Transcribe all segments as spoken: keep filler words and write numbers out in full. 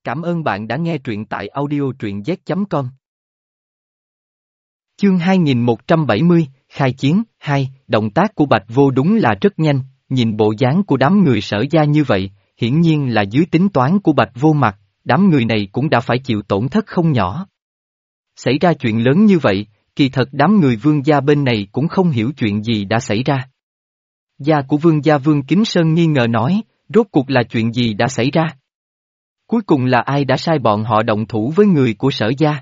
Cảm ơn bạn đã nghe truyện tại audio truyện z chấm com. Chương hai nghìn một trăm bảy mươi, Khai chiến, hai, động tác của Bạch Vô đúng là rất nhanh, nhìn bộ dáng của đám người Sở Gia như vậy, hiển nhiên là dưới tính toán của Bạch Vô mặt, đám người này cũng đã phải chịu tổn thất không nhỏ. Xảy ra chuyện lớn như vậy, kỳ thật đám người Vương gia bên này cũng không hiểu chuyện gì đã xảy ra. Gia của Vương gia Vương Kính Sơn nghi ngờ nói, rốt cuộc là chuyện gì đã xảy ra? Cuối cùng là ai đã sai bọn họ động thủ với người của Sở Gia?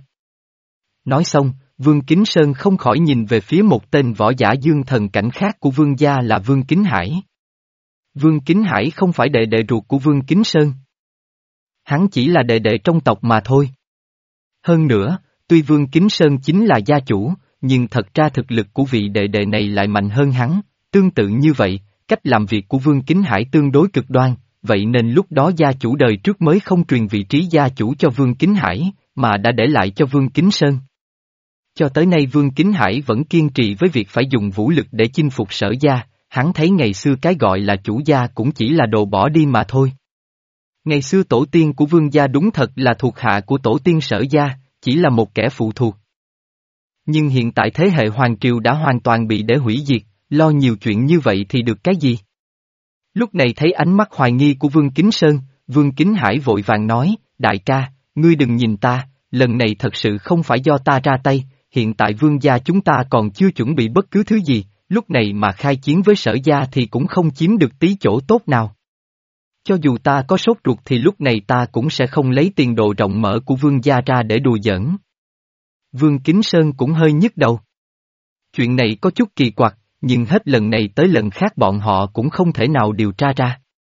Nói xong, Vương Kính Sơn không khỏi nhìn về phía một tên võ giả dương thần cảnh khác của Vương gia là Vương Kính Hải. Vương Kính Hải không phải đệ đệ ruột của Vương Kính Sơn. Hắn chỉ là đệ đệ trong tộc mà thôi. Hơn nữa, tuy Vương Kính Sơn chính là gia chủ, nhưng thật ra thực lực của vị đệ đệ này lại mạnh hơn hắn, tương tự như vậy, cách làm việc của Vương Kính Hải tương đối cực đoan, vậy nên lúc đó gia chủ đời trước mới không truyền vị trí gia chủ cho Vương Kính Hải, mà đã để lại cho Vương Kính Sơn. Cho tới nay Vương Kính Hải vẫn kiên trì với việc phải dùng vũ lực để chinh phục Sở Gia, hắn thấy ngày xưa cái gọi là chủ gia cũng chỉ là đồ bỏ đi mà thôi. Ngày xưa tổ tiên của Vương gia đúng thật là thuộc hạ của tổ tiên Sở Gia, chỉ là một kẻ phụ thuộc. Nhưng hiện tại thế hệ Hoàng Triều đã hoàn toàn bị để hủy diệt, lo nhiều chuyện như vậy thì được cái gì? Lúc này thấy ánh mắt hoài nghi của Vương Kính Sơn, Vương Kính Hải vội vàng nói, đại ca, ngươi đừng nhìn ta, lần này thật sự không phải do ta ra tay, hiện tại Vương gia chúng ta còn chưa chuẩn bị bất cứ thứ gì, lúc này mà khai chiến với Sở Gia thì cũng không chiếm được tí chỗ tốt nào. Cho dù ta có sốt ruột thì lúc này ta cũng sẽ không lấy tiền đồ rộng mở của Vương gia ra để đùa giỡn. Vương Kính Sơn cũng hơi nhức đầu. Chuyện này có chút kỳ quặc, nhưng hết lần này tới lần khác bọn họ cũng không thể nào điều tra ra.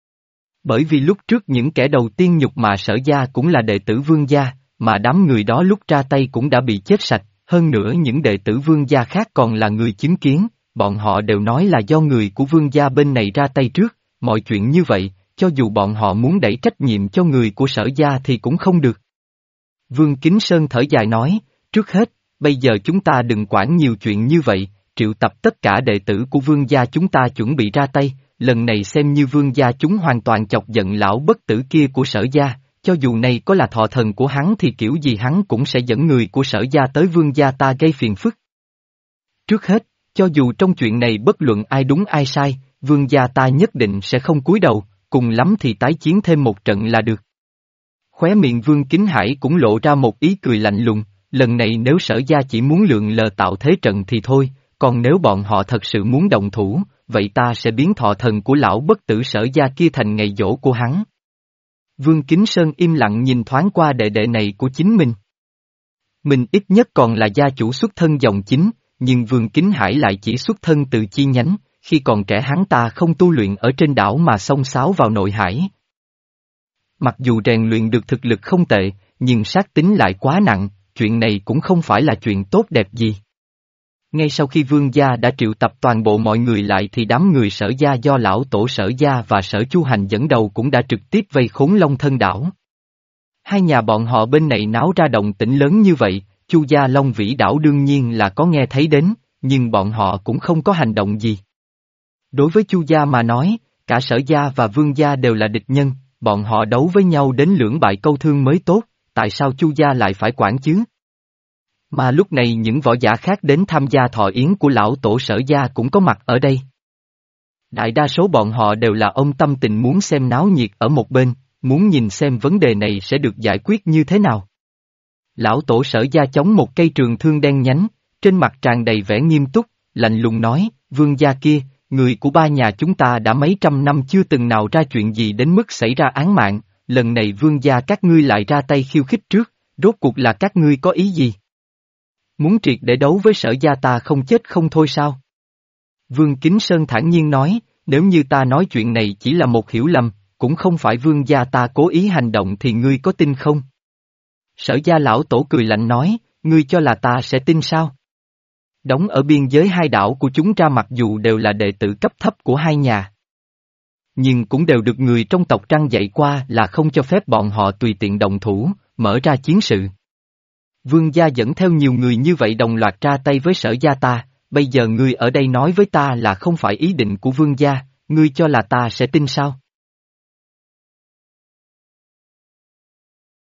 Bởi vì lúc trước những kẻ đầu tiên nhục mạ Sở Gia cũng là đệ tử Vương gia, mà đám người đó lúc ra tay cũng đã bị chết sạch, hơn nữa những đệ tử Vương gia khác còn là người chứng kiến, bọn họ đều nói là do người của Vương gia bên này ra tay trước, mọi chuyện như vậy, cho dù bọn họ muốn đẩy trách nhiệm cho người của Sở Gia thì cũng không được. Vương Kính Sơn thở dài nói, trước hết, bây giờ chúng ta đừng quản nhiều chuyện như vậy, triệu tập tất cả đệ tử của Vương gia chúng ta chuẩn bị ra tay, lần này xem như Vương gia chúng hoàn toàn chọc giận lão bất tử kia của Sở Gia, cho dù này có là thọ thần của hắn thì kiểu gì hắn cũng sẽ dẫn người của Sở Gia tới Vương gia ta gây phiền phức. Trước hết, cho dù trong chuyện này bất luận ai đúng ai sai, Vương gia ta nhất định sẽ không cúi đầu, cùng lắm thì tái chiến thêm một trận là được. Khóe miệng Vương Kính Hải cũng lộ ra một ý cười lạnh lùng, lần này nếu Sở Gia chỉ muốn lượn lờ tạo thế trận thì thôi, còn nếu bọn họ thật sự muốn động thủ, vậy ta sẽ biến thọ thần của lão bất tử Sở Gia kia thành ngày giỗ của hắn. Vương Kính Sơn im lặng nhìn thoáng qua đệ đệ này của chính mình. Mình ít nhất còn là gia chủ xuất thân dòng chính, nhưng Vương Kính Hải lại chỉ xuất thân từ chi nhánh, khi còn trẻ hắn ta không tu luyện ở trên đảo mà xông xáo vào nội hải. Mặc dù rèn luyện được thực lực không tệ, nhưng sát tính lại quá nặng, chuyện này cũng không phải là chuyện tốt đẹp gì. Ngay sau khi Vương gia đã triệu tập toàn bộ mọi người lại thì đám người Sở Gia do lão tổ Sở Gia và Sở Chu Hành dẫn đầu cũng đã trực tiếp vây khốn Long Thân đảo. Hai nhà bọn họ bên này náo ra động tĩnh lớn như vậy, Chu gia Long Vĩ đảo đương nhiên là có nghe thấy đến, nhưng bọn họ cũng không có hành động gì. Đối với Chu gia mà nói, cả Sở Gia và Vương gia đều là địch nhân, bọn họ đấu với nhau đến lưỡng bại câu thương mới tốt, tại sao Chu gia lại phải quản chứ? Mà lúc này những võ giả khác đến tham gia thọ yến của lão tổ Sở Gia cũng có mặt ở đây. Đại đa số bọn họ đều là ông tâm tình muốn xem náo nhiệt ở một bên, muốn nhìn xem vấn đề này sẽ được giải quyết như thế nào. Lão tổ Sở Gia chống một cây trường thương đen nhánh, trên mặt tràn đầy vẻ nghiêm túc, lạnh lùng nói, Vương gia kia, người của ba nhà chúng ta đã mấy trăm năm chưa từng nào ra chuyện gì đến mức xảy ra án mạng, lần này Vương gia các ngươi lại ra tay khiêu khích trước, rốt cuộc là các ngươi có ý gì? Muốn triệt để đấu với Sở Gia ta không chết không thôi sao? Vương Kính Sơn thản nhiên nói, nếu như ta nói chuyện này chỉ là một hiểu lầm, cũng không phải Vương gia ta cố ý hành động thì ngươi có tin không? Sở Gia lão tổ cười lạnh nói, ngươi cho là ta sẽ tin sao? Đóng ở biên giới hai đảo của chúng ra mặc dù đều là đệ tử cấp thấp của hai nhà, nhưng cũng đều được người trong tộc Trăng dạy qua là không cho phép bọn họ tùy tiện động thủ, mở ra chiến sự. Vương gia dẫn theo nhiều người như vậy đồng loạt ra tay với Sở Gia ta, bây giờ ngươi ở đây nói với ta là không phải ý định của Vương gia, ngươi cho là ta sẽ tin sao?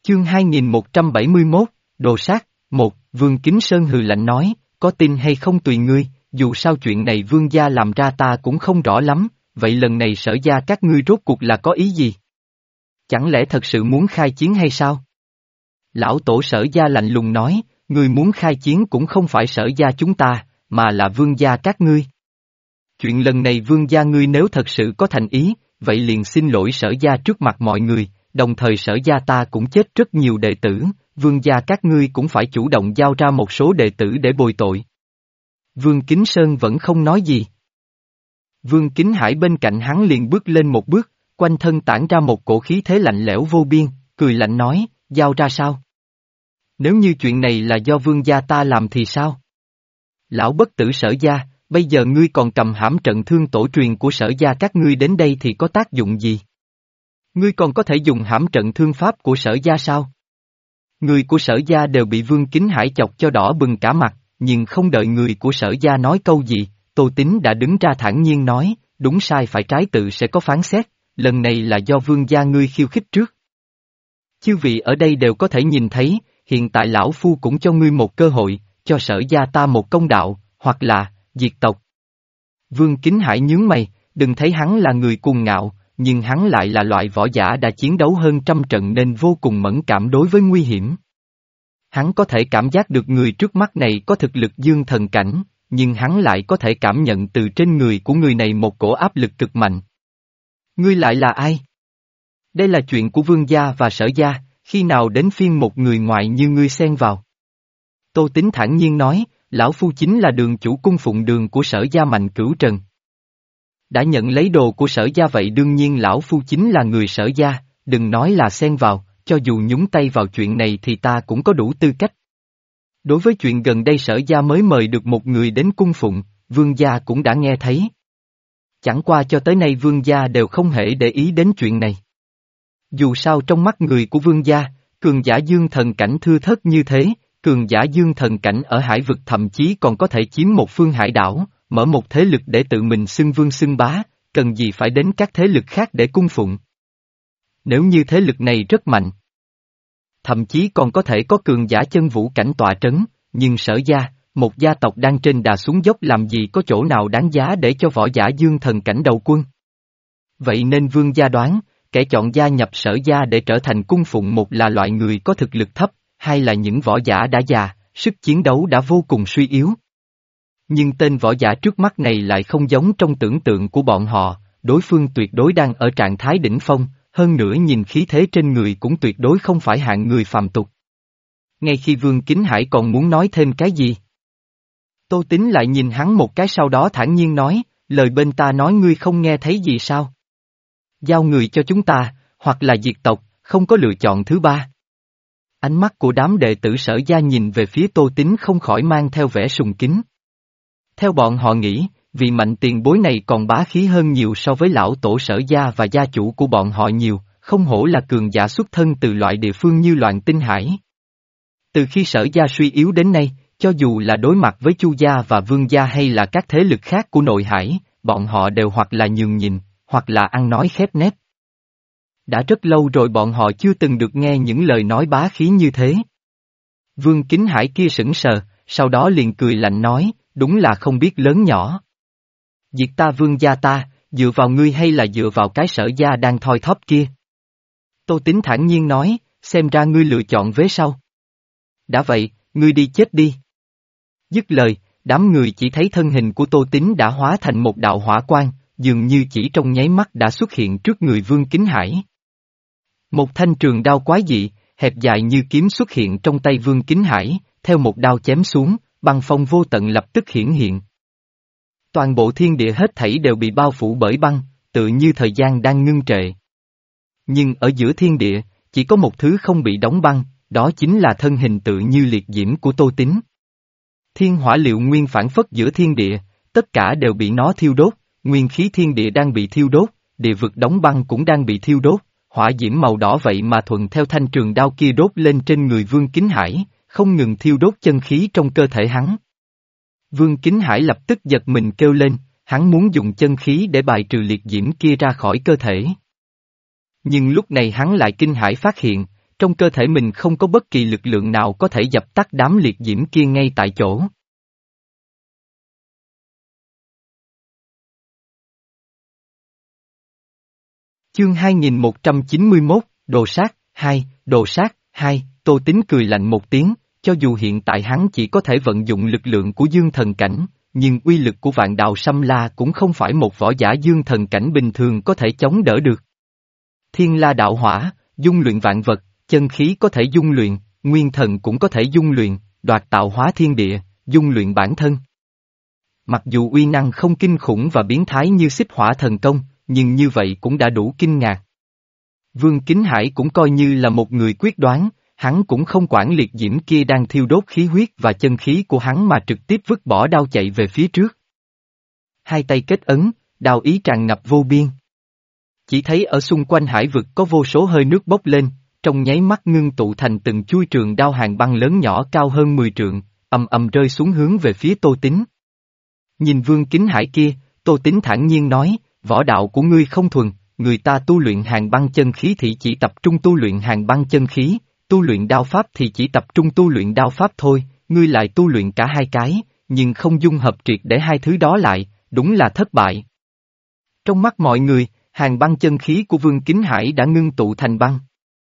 Chương hai nghìn một trăm bảy mươi mốt, Đồ sát, một, Vương Kính Sơn hừ lạnh nói, có tin hay không tùy ngươi, dù sao chuyện này vương gia làm ra ta cũng không rõ lắm, vậy lần này Sở gia các ngươi rốt cuộc là có ý gì? Chẳng lẽ thật sự muốn khai chiến hay sao? Lão tổ Sở gia lạnh lùng nói, ngươi muốn khai chiến cũng không phải Sở gia chúng ta, mà là vương gia các ngươi. Chuyện lần này vương gia ngươi nếu thật sự có thành ý, vậy liền xin lỗi Sở gia trước mặt mọi người, đồng thời Sở gia ta cũng chết rất nhiều đệ tử, vương gia các ngươi cũng phải chủ động giao ra một số đệ tử để bồi tội. Vương Kính Sơn vẫn không nói gì. Vương Kính Hải bên cạnh hắn liền bước lên một bước, quanh thân tản ra một cổ khí thế lạnh lẽo vô biên, cười lạnh nói, giao ra sao? Nếu như chuyện này là do vương gia ta làm thì sao? Lão bất tử Sở gia, bây giờ ngươi còn cầm hãm trận thương tổ truyền của Sở gia các ngươi đến đây thì có tác dụng gì? Ngươi còn có thể dùng hãm trận thương pháp của Sở gia sao? Người của Sở gia đều bị Vương Kính Hải chọc cho đỏ bừng cả mặt, nhưng không đợi người của Sở gia nói câu gì, Tô Tín đã đứng ra thản nhiên nói, đúng sai phải trái tự sẽ có phán xét, lần này là do vương gia ngươi khiêu khích trước. Chư vị ở đây đều có thể nhìn thấy, hiện tại lão phu cũng cho ngươi một cơ hội, cho Sở gia ta một công đạo, hoặc là, diệt tộc. Vương Kính Hải nhướng mày, đừng thấy hắn là người cuồng ngạo, nhưng hắn lại là loại võ giả đã chiến đấu hơn trăm trận nên vô cùng mẫn cảm đối với nguy hiểm. Hắn có thể cảm giác được người trước mắt này có thực lực dương thần cảnh, nhưng hắn lại có thể cảm nhận từ trên người của người này một cổ áp lực cực mạnh. Ngươi lại là ai? Đây là chuyện của vương gia và Sở gia, khi nào đến phiên một người ngoại như ngươi xen vào? Tô Tín thản nhiên nói, lão phu chính là đường chủ cung phụng đường của Sở gia Mạnh Cửu Trần. Đã nhận lấy đồ của Sở gia vậy đương nhiên lão phu chính là người Sở gia, đừng nói là xen vào, cho dù nhúng tay vào chuyện này thì ta cũng có đủ tư cách. Đối với chuyện gần đây Sở gia mới mời được một người đến cung phụng, vương gia cũng đã nghe thấy. Chẳng qua cho tới nay vương gia đều không hề để ý đến chuyện này. Dù sao trong mắt người của vương gia, cường giả dương thần cảnh thưa thớt như thế, cường giả dương thần cảnh ở hải vực thậm chí còn có thể chiếm một phương hải đảo, mở một thế lực để tự mình xưng vương xưng bá, cần gì phải đến các thế lực khác để cung phụng. Nếu như thế lực này rất mạnh, thậm chí còn có thể có cường giả chân vũ cảnh tọa trấn, nhưng Sở gia, một gia tộc đang trên đà xuống dốc làm gì có chỗ nào đáng giá để cho võ giả dương thần cảnh đầu quân. Vậy nên vương gia đoán, kẻ chọn gia nhập Sở gia để trở thành cung phụng một là loại người có thực lực thấp, hai là những võ giả đã già, sức chiến đấu đã vô cùng suy yếu. Nhưng tên võ giả trước mắt này lại không giống trong tưởng tượng của bọn họ, đối phương tuyệt đối đang ở trạng thái đỉnh phong, hơn nữa nhìn khí thế trên người cũng tuyệt đối không phải hạng người phàm tục. Ngay khi Vương Kính Hải còn muốn nói thêm cái gì, Tô Tín lại nhìn hắn một cái sau đó thản nhiên nói, lời bên ta nói ngươi không nghe thấy gì sao? Giao người cho chúng ta, hoặc là diệt tộc, không có lựa chọn thứ ba. Ánh mắt của đám đệ tử Sở gia nhìn về phía Tô Tín không khỏi mang theo vẻ sùng kính. Theo bọn họ nghĩ, vị mạnh tiền bối này còn bá khí hơn nhiều so với lão tổ Sở gia và gia chủ của bọn họ nhiều, không hổ là cường giả xuất thân từ loại địa phương như Loạn Tinh Hải. Từ khi Sở gia suy yếu đến nay, cho dù là đối mặt với Chu gia và Vương gia hay là các thế lực khác của nội hải, bọn họ đều hoặc là nhường nhịn, hoặc là ăn nói khép nép. Đã rất lâu rồi bọn họ chưa từng được nghe những lời nói bá khí như thế. Vương Kính Hải kia sững sờ, sau đó liền cười lạnh nói, đúng là không biết lớn nhỏ. Diệt ta vương gia ta, dựa vào ngươi hay là dựa vào cái Sở gia đang thoi thóp kia? Tô Tín thản nhiên nói, xem ra ngươi lựa chọn vế sau. Đã vậy, ngươi đi chết đi. Dứt lời, đám người chỉ thấy thân hình của Tô Tín đã hóa thành một đạo hỏa quang, dường như chỉ trong nháy mắt đã xuất hiện trước người Vương Kính Hải. Một thanh trường đao quái dị, hẹp dài như kiếm xuất hiện trong tay Vương Kính Hải, theo một đao chém xuống, băng phong vô tận lập tức hiển hiện. Toàn bộ thiên địa hết thảy đều bị bao phủ bởi băng, tự như thời gian đang ngưng trệ. Nhưng ở giữa thiên địa, chỉ có một thứ không bị đóng băng, đó chính là thân hình tự như liệt diễm của Tô Tín. Thiên hỏa liệu nguyên phản phất giữa thiên địa, tất cả đều bị nó thiêu đốt, nguyên khí thiên địa đang bị thiêu đốt, địa vực đóng băng cũng đang bị thiêu đốt, hỏa diễm màu đỏ vậy mà thuận theo thanh trường đao kia đốt lên trên người Vương Kính Hải, không ngừng thiêu đốt chân khí trong cơ thể hắn. Vương Kính Hải lập tức giật mình kêu lên, hắn muốn dùng chân khí để bài trừ liệt diễm kia ra khỏi cơ thể. Nhưng lúc này hắn lại kinh hãi phát hiện, trong cơ thể mình không có bất kỳ lực lượng nào có thể dập tắt đám liệt diễm kia ngay tại chỗ. Chương hai nghìn một trăm chín mươi mốt, Đồ sát, hai, Đồ sát, hai, Tô Tín cười lạnh một tiếng, cho dù hiện tại hắn chỉ có thể vận dụng lực lượng của dương thần cảnh, nhưng uy lực của vạn đạo Sâm La cũng không phải một võ giả dương thần cảnh bình thường có thể chống đỡ được. Thiên La đạo hỏa, dung luyện vạn vật, chân khí có thể dung luyện, nguyên thần cũng có thể dung luyện, đoạt tạo hóa thiên địa, dung luyện bản thân. Mặc dù uy năng không kinh khủng và biến thái như xích hỏa thần công, nhưng như vậy cũng đã đủ kinh ngạc. Vương Kính Hải cũng coi như là một người quyết đoán, hắn cũng không quản liệt diễm kia đang thiêu đốt khí huyết và chân khí của hắn mà trực tiếp vứt bỏ đao chạy về phía trước. Hai tay kết ấn, đao ý tràn ngập vô biên. Chỉ thấy ở xung quanh hải vực có vô số hơi nước bốc lên, trong nháy mắt ngưng tụ thành từng chuôi trường đao hàng băng lớn nhỏ cao hơn mười trượng, ầm ầm rơi xuống hướng về phía Tô Tín. Nhìn Vương Kính Hải kia, Tô Tín thản nhiên nói, võ đạo của ngươi không thuần, người ta tu luyện hàng băng chân khí thì chỉ tập trung tu luyện hàng băng chân khí, tu luyện đao pháp thì chỉ tập trung tu luyện đao pháp thôi, ngươi lại tu luyện cả hai cái, nhưng không dung hợp triệt để hai thứ đó lại, đúng là thất bại. Trong mắt mọi người, hàng băng chân khí của Vương Kính Hải đã ngưng tụ thành băng.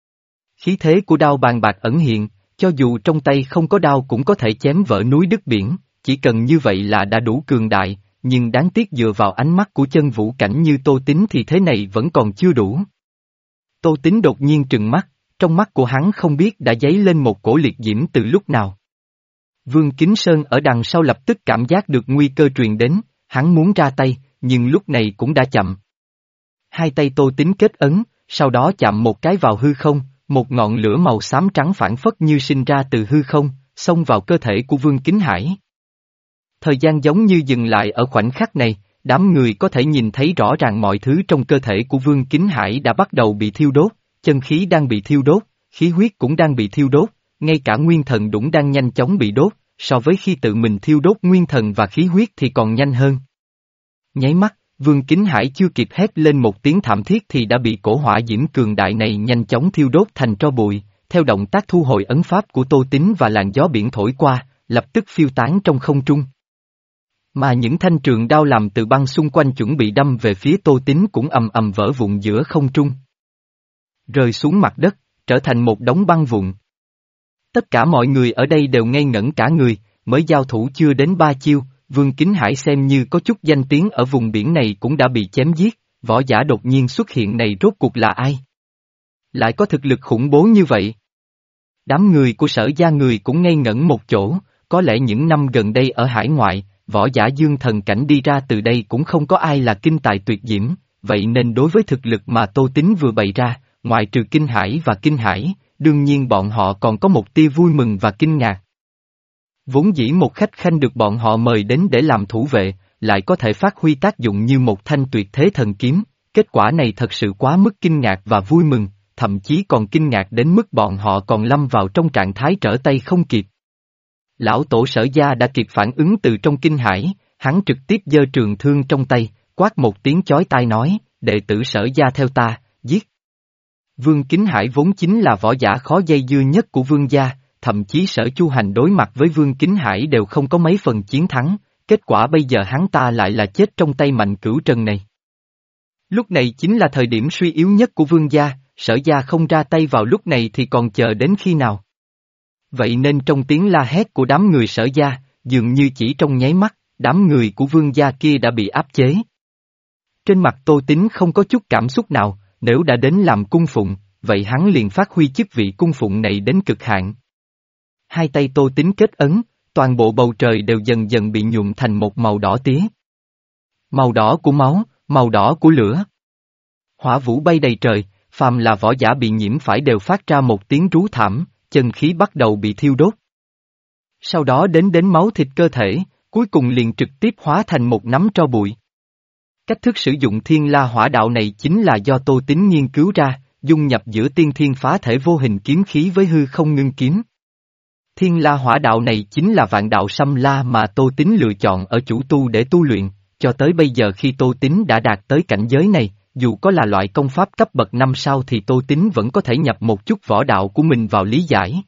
Khí thế của đao bàn bạc ẩn hiện, cho dù trong tay không có đao cũng có thể chém vỡ núi đứt biển, chỉ cần như vậy là đã đủ cường đại, nhưng đáng tiếc dựa vào ánh mắt của chân vũ cảnh như Tô Tín thì thế này vẫn còn chưa đủ. Tô Tín đột nhiên trừng mắt, trong mắt của hắn không biết đã dấy lên một cổ liệt diễm từ lúc nào. Vương Kính Sơn ở đằng sau lập tức cảm giác được nguy cơ truyền đến, hắn muốn ra tay, nhưng lúc này cũng đã chậm. Hai tay Tô Tín kết ấn, sau đó chạm một cái vào hư không, một ngọn lửa màu xám trắng phản phất như sinh ra từ hư không, xông vào cơ thể của Vương Kính Hải. Thời gian giống như dừng lại ở khoảnh khắc này, đám người có thể nhìn thấy rõ ràng mọi thứ trong cơ thể của Vương Kính Hải đã bắt đầu bị thiêu đốt, chân khí đang bị thiêu đốt, khí huyết cũng đang bị thiêu đốt, ngay cả nguyên thần cũng đang nhanh chóng bị đốt, so với khi tự mình thiêu đốt nguyên thần và khí huyết thì còn nhanh hơn. Nháy mắt, Vương Kính Hải chưa kịp hét lên một tiếng thảm thiết thì đã bị cổ hỏa diễm cường đại này nhanh chóng thiêu đốt thành tro bụi, theo động tác thu hồi ấn pháp của Tô Tín và làn gió biển thổi qua, lập tức phiêu tán trong không trung. Mà những thanh trường đao làm từ băng xung quanh chuẩn bị đâm về phía Tô Tín cũng ầm ầm vỡ vụn giữa không trung. Rơi xuống mặt đất, trở thành một đống băng vụn. Tất cả mọi người ở đây đều ngây ngẩn cả người, mới giao thủ chưa đến ba chiêu, Vương Kính Hải xem như có chút danh tiếng ở vùng biển này cũng đã bị chém giết, võ giả đột nhiên xuất hiện này rốt cuộc là ai? Lại có thực lực khủng bố như vậy? Đám người của Sở Gia người cũng ngây ngẩn một chỗ, có lẽ những năm gần đây ở hải ngoại, võ giả dương thần cảnh đi ra từ đây cũng không có ai là kinh tài tuyệt diễm, vậy nên đối với thực lực mà Tô Tín vừa bày ra, ngoại trừ kinh hải và kinh hải, đương nhiên bọn họ còn có một tia vui mừng và kinh ngạc. Vốn dĩ một khách khanh được bọn họ mời đến để làm thủ vệ, lại có thể phát huy tác dụng như một thanh tuyệt thế thần kiếm, kết quả này thật sự quá mức kinh ngạc và vui mừng, thậm chí còn kinh ngạc đến mức bọn họ còn lâm vào trong trạng thái trở tay không kịp. Lão tổ Sở Gia đã kịp phản ứng từ trong kinh hải, hắn trực tiếp giơ trường thương trong tay, quát một tiếng chói tai nói, đệ tử Sở Gia theo ta, giết. Vương Kính Hải vốn chính là võ giả khó dây dưa nhất của Vương gia, thậm chí Sở Chu Hành đối mặt với Vương Kính Hải đều không có mấy phần chiến thắng, kết quả bây giờ hắn ta lại là chết trong tay Mạnh Cửu Trần này. Lúc này chính là thời điểm suy yếu nhất của Vương gia, Sở Gia không ra tay vào lúc này thì còn chờ đến khi nào? Vậy nên trong tiếng la hét của đám người Sở Gia, dường như chỉ trong nháy mắt, đám người của Vương gia kia đã bị áp chế. Trên mặt Tô Tín không có chút cảm xúc nào, nếu đã đến làm cung phụng, vậy hắn liền phát huy chức vị cung phụng này đến cực hạn. Hai tay Tô Tín kết ấn, toàn bộ bầu trời đều dần dần bị nhuộm thành một màu đỏ tía. Màu đỏ của máu, màu đỏ của lửa. Hỏa vũ bay đầy trời, phàm là võ giả bị nhiễm phải đều phát ra một tiếng rú thảm, chân khí bắt đầu bị thiêu đốt. Sau đó đến đến máu thịt cơ thể, cuối cùng liền trực tiếp hóa thành một nắm tro bụi. Cách thức sử dụng thiên la hỏa đạo này chính là do Tô Tín nghiên cứu ra, dung nhập giữa tiên thiên phá thể vô hình kiếm khí với hư không ngưng kiếm. Thiên la hỏa đạo này chính là vạn đạo Sâm La mà Tô Tín lựa chọn ở chủ tu để tu luyện, cho tới bây giờ khi Tô Tín đã đạt tới cảnh giới này, dù có là loại công pháp cấp bậc năm sao thì Tô Tín vẫn có thể nhập một chút võ đạo của mình vào lý giải.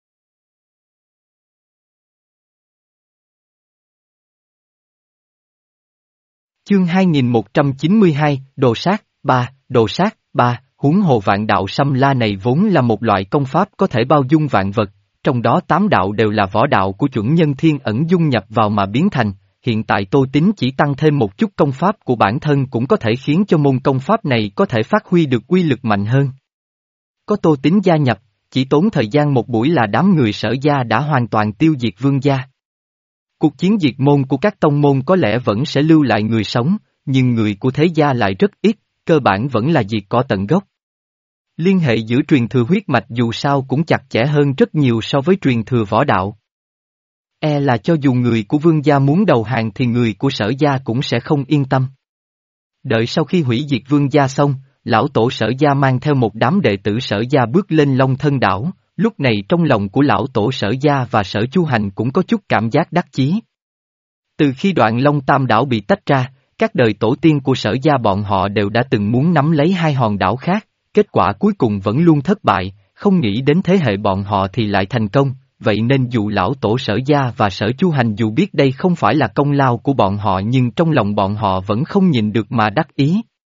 Chương hai nghìn một trăm chín mươi hai, Đồ sát, ba, Đồ sát, ba, huống hồ vạn đạo Xâm La này vốn là một loại công pháp có thể bao dung vạn vật, trong đó tám đạo đều là võ đạo của chuẩn nhân thiên ẩn dung nhập vào mà biến thành, hiện tại Tô Tín chỉ tăng thêm một chút công pháp của bản thân cũng có thể khiến cho môn công pháp này có thể phát huy được uy lực mạnh hơn. Có Tô Tín gia nhập, chỉ tốn thời gian một buổi là đám người Sở gia đã hoàn toàn tiêu diệt Vương gia. Cuộc chiến diệt môn của các tông môn có lẽ vẫn sẽ lưu lại người sống, nhưng người của thế gia lại rất ít, cơ bản vẫn là diệt cỏ tận gốc. Liên hệ giữa truyền thừa huyết mạch dù sao cũng chặt chẽ hơn rất nhiều so với truyền thừa võ đạo. E là cho dù người của Vương gia muốn đầu hàng thì người của Sở gia cũng sẽ không yên tâm. Đợi sau khi hủy diệt Vương gia xong, lão tổ Sở gia mang theo một đám đệ tử Sở gia bước lên Long Thân đảo. Lúc này trong lòng của lão tổ Sở gia và Sở Chu Hành cũng có chút cảm giác đắc chí. Từ khi đoạn Long Tam đảo bị tách ra, các đời tổ tiên của Sở gia bọn họ đều đã từng muốn nắm lấy hai hòn đảo khác, kết quả cuối cùng vẫn luôn thất bại, không nghĩ đến thế hệ bọn họ thì lại thành công, vậy nên dù lão tổ Sở gia và Sở Chu Hành dù biết đây không phải là công lao của bọn họ nhưng trong lòng bọn họ vẫn không nhìn được mà đắc ý.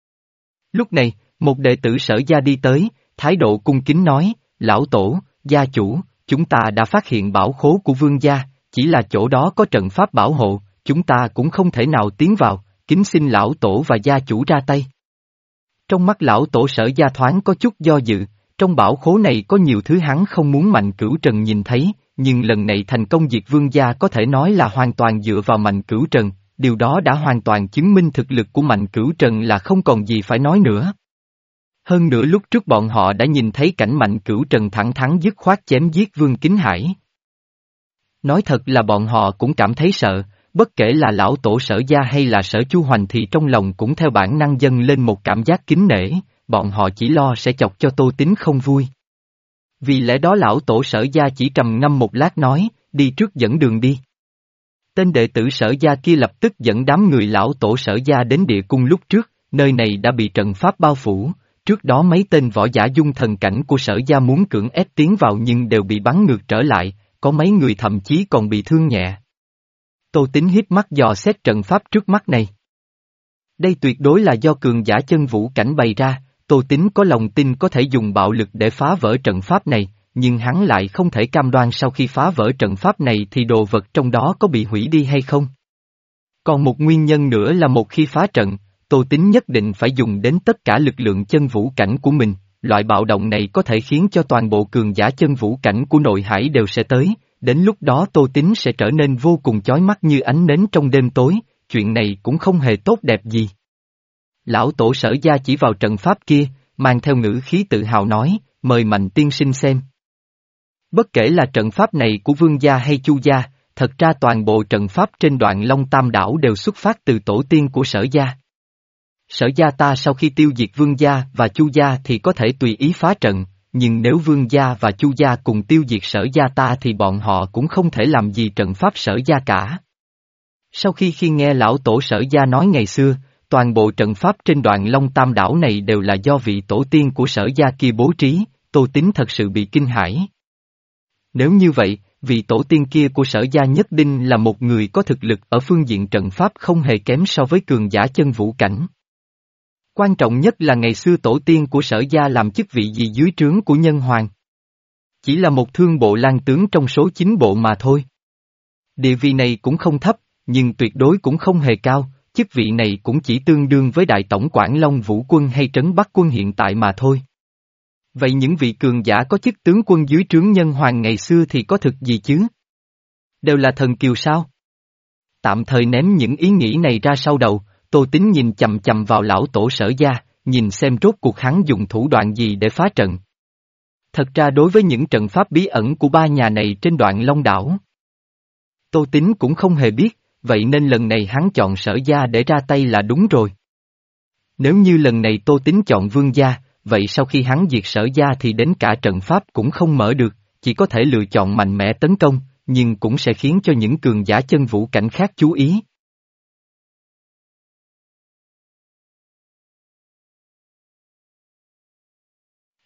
Lúc này, một đệ tử Sở gia đi tới, thái độ cung kính nói, lão tổ, gia chủ, chúng ta đã phát hiện bảo khố của Vương gia, chỉ là chỗ đó có trận pháp bảo hộ, chúng ta cũng không thể nào tiến vào, kính xin lão tổ và gia chủ ra tay. Trong mắt lão tổ Sở gia thoáng có chút do dự, trong bảo khố này có nhiều thứ hắn không muốn Mạnh Cửu Trần nhìn thấy, nhưng lần này thành công diệt Vương gia có thể nói là hoàn toàn dựa vào Mạnh Cửu Trần, điều đó đã hoàn toàn chứng minh thực lực của Mạnh Cửu Trần là không còn gì phải nói nữa. Hơn nữa lúc trước bọn họ đã nhìn thấy cảnh Mạnh Cửu Trần thẳng thắn dứt khoát chém giết Vương Kính Hải. Nói thật là bọn họ cũng cảm thấy sợ, bất kể là lão tổ Sở gia hay là Sở Chu Hoành thì trong lòng cũng theo bản năng dâng lên một cảm giác kính nể, bọn họ chỉ lo sẽ chọc cho Tô Tín không vui. Vì lẽ đó lão tổ Sở gia chỉ trầm ngâm một lát nói, đi trước dẫn đường đi. Tên đệ tử Sở gia kia lập tức dẫn đám người lão tổ Sở gia đến địa cung lúc trước, nơi này đã bị trận pháp bao phủ. Trước đó mấy tên võ giả dung thần cảnh của Sở gia muốn cưỡng ép tiến vào nhưng đều bị bắn ngược trở lại, có mấy người thậm chí còn bị thương nhẹ. Tô Tín hít mắt dò xét trận pháp trước mắt này. Đây tuyệt đối là do cường giả chân vũ cảnh bày ra, Tô Tín có lòng tin có thể dùng bạo lực để phá vỡ trận pháp này, nhưng hắn lại không thể cam đoan sau khi phá vỡ trận pháp này thì đồ vật trong đó có bị hủy đi hay không. Còn một nguyên nhân nữa là một khi phá trận, Tô Tín nhất định phải dùng đến tất cả lực lượng chân vũ cảnh của mình, loại bạo động này có thể khiến cho toàn bộ cường giả chân vũ cảnh của nội hải đều sẽ tới, đến lúc đó Tô Tín sẽ trở nên vô cùng chói mắt như ánh nến trong đêm tối, chuyện này cũng không hề tốt đẹp gì. Lão tổ Sở gia chỉ vào trận pháp kia, mang theo ngữ khí tự hào nói, mời Mạnh tiên sinh xem. Bất kể là trận pháp này của Vương gia hay Chu gia, thật ra toàn bộ trận pháp trên đoạn Long Tam đảo đều xuất phát từ tổ tiên của Sở gia. Sở gia ta sau khi tiêu diệt Vương gia và Chu gia thì có thể tùy ý phá trận, nhưng nếu Vương gia và Chu gia cùng tiêu diệt Sở gia ta thì bọn họ cũng không thể làm gì trận pháp Sở gia cả. Sau khi khi nghe lão tổ Sở gia nói ngày xưa, toàn bộ trận pháp trên đoạn Long Tam đảo này đều là do vị tổ tiên của Sở gia kia bố trí, Tô Tín thật sự bị kinh hãi. Nếu như vậy, vị tổ tiên kia của Sở gia nhất định là một người có thực lực ở phương diện trận pháp không hề kém so với cường giả chân vũ cảnh. Quan trọng nhất là ngày xưa tổ tiên của Sở gia làm chức vị gì dưới trướng của Nhân Hoàng. Chỉ là một thương bộ lang tướng trong số chín bộ mà thôi. Địa vị này cũng không thấp, nhưng tuyệt đối cũng không hề cao, chức vị này cũng chỉ tương đương với đại tổng quản Long Vũ quân hay Trấn Bắc quân hiện tại mà thôi. Vậy những vị cường giả có chức tướng quân dưới trướng Nhân Hoàng ngày xưa thì có thực gì chứ? Đều là thần kiều sao? Tạm thời ném những ý nghĩ này ra sau đầu, Tô Tín nhìn chầm chầm vào lão tổ Sở gia, nhìn xem rốt cuộc hắn dùng thủ đoạn gì để phá trận. Thật ra đối với những trận pháp bí ẩn của ba nhà này trên đoạn Long đảo, Tô Tín cũng không hề biết, vậy nên lần này hắn chọn Sở gia để ra tay là đúng rồi. Nếu như lần này Tô Tín chọn Vương gia, vậy sau khi hắn diệt Sở gia thì đến cả trận pháp cũng không mở được, chỉ có thể lựa chọn mạnh mẽ tấn công, nhưng cũng sẽ khiến cho những cường giả chân vũ cảnh khác chú ý.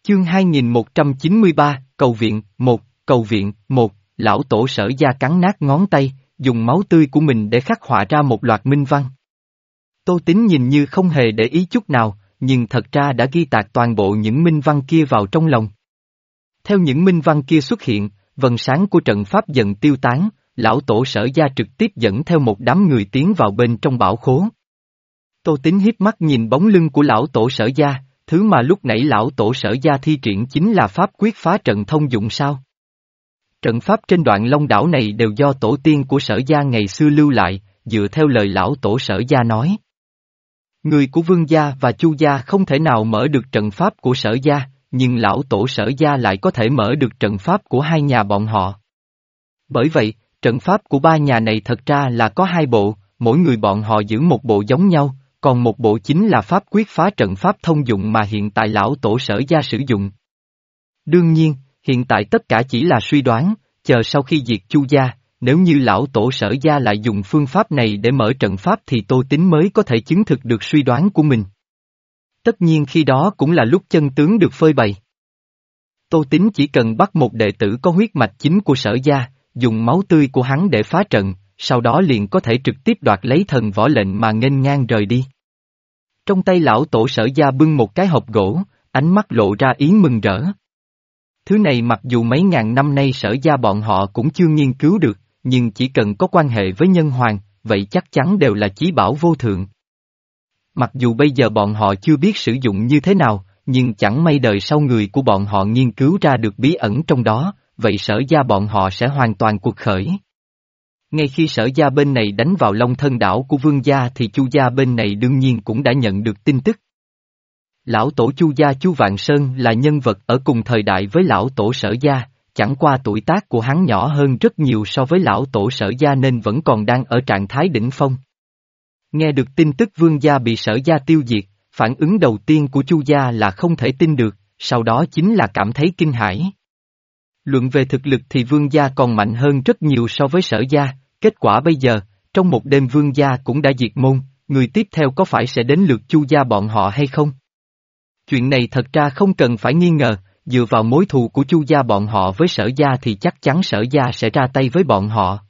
Chương hai nghìn một trăm chín mươi ba, cầu viện, một, cầu viện, một, lão tổ Sở Gia cắn nát ngón tay, dùng máu tươi của mình để khắc họa ra một loạt minh văn. Tô Tín nhìn như không hề để ý chút nào, nhưng thật ra đã ghi tạc toàn bộ những minh văn kia vào trong lòng. Theo những minh văn kia xuất hiện, vầng sáng của trận pháp dần tiêu tán, lão tổ Sở Gia trực tiếp dẫn theo một đám người tiến vào bên trong bảo khố. Tô Tín hiếp mắt nhìn bóng lưng của lão tổ Sở Gia, thứ mà lúc nãy lão tổ Sở Gia thi triển chính là pháp quyết phá trận thông dụng sao? Trận pháp trên đoạn Long đảo này đều do tổ tiên của Sở Gia ngày xưa lưu lại, dựa theo lời lão tổ Sở Gia nói. Người của Vương Gia và Chu Gia không thể nào mở được trận pháp của Sở Gia, nhưng lão tổ Sở Gia lại có thể mở được trận pháp của hai nhà bọn họ. Bởi vậy, trận pháp của ba nhà này thật ra là có hai bộ, mỗi người bọn họ giữ một bộ giống nhau, còn một bộ chính là pháp quyết phá trận pháp thông dụng mà hiện tại lão tổ Sở Gia sử dụng. Đương nhiên, hiện tại tất cả chỉ là suy đoán, chờ sau khi diệt Chu Gia, nếu như lão tổ Sở Gia lại dùng phương pháp này để mở trận pháp thì Tô Tín mới có thể chứng thực được suy đoán của mình. Tất nhiên khi đó cũng là lúc chân tướng được phơi bày. Tô Tín chỉ cần bắt một đệ tử có huyết mạch chính của Sở Gia, dùng máu tươi của hắn để phá trận, sau đó liền có thể trực tiếp đoạt lấy thần võ lệnh mà nghênh ngang rời đi. Trong tay lão tổ Sở Gia bưng một cái hộp gỗ, ánh mắt lộ ra ý mừng rỡ. Thứ này mặc dù mấy ngàn năm nay Sở Gia bọn họ cũng chưa nghiên cứu được, nhưng chỉ cần có quan hệ với nhân hoàng, vậy chắc chắn đều là chí bảo vô thượng. Mặc dù bây giờ bọn họ chưa biết sử dụng như thế nào, nhưng chẳng may đời sau người của bọn họ nghiên cứu ra được bí ẩn trong đó, vậy Sở Gia bọn họ sẽ hoàn toàn cuộc khởi. Ngay khi Sở Gia bên này đánh vào Long Thân đảo của Vương Gia thì Chu Gia bên này đương nhiên cũng đã nhận được tin tức. Lão tổ Chu Gia Chu Vạn Sơn là nhân vật ở cùng thời đại với lão tổ Sở Gia, chẳng qua tuổi tác của hắn nhỏ hơn rất nhiều so với lão tổ Sở Gia nên vẫn còn đang ở trạng thái đỉnh phong. Nghe được tin tức Vương Gia bị Sở Gia tiêu diệt, phản ứng đầu tiên của Chu Gia là không thể tin được, sau đó chính là cảm thấy kinh hãi. Luận về thực lực thì Vương Gia còn mạnh hơn rất nhiều so với Sở Gia, kết quả bây giờ, trong một đêm Vương Gia cũng đã diệt môn, người tiếp theo có phải sẽ đến lượt Chu Gia bọn họ hay không? Chuyện này thật ra không cần phải nghi ngờ, dựa vào mối thù của Chu Gia bọn họ với Sở Gia thì chắc chắn Sở Gia sẽ ra tay với bọn họ.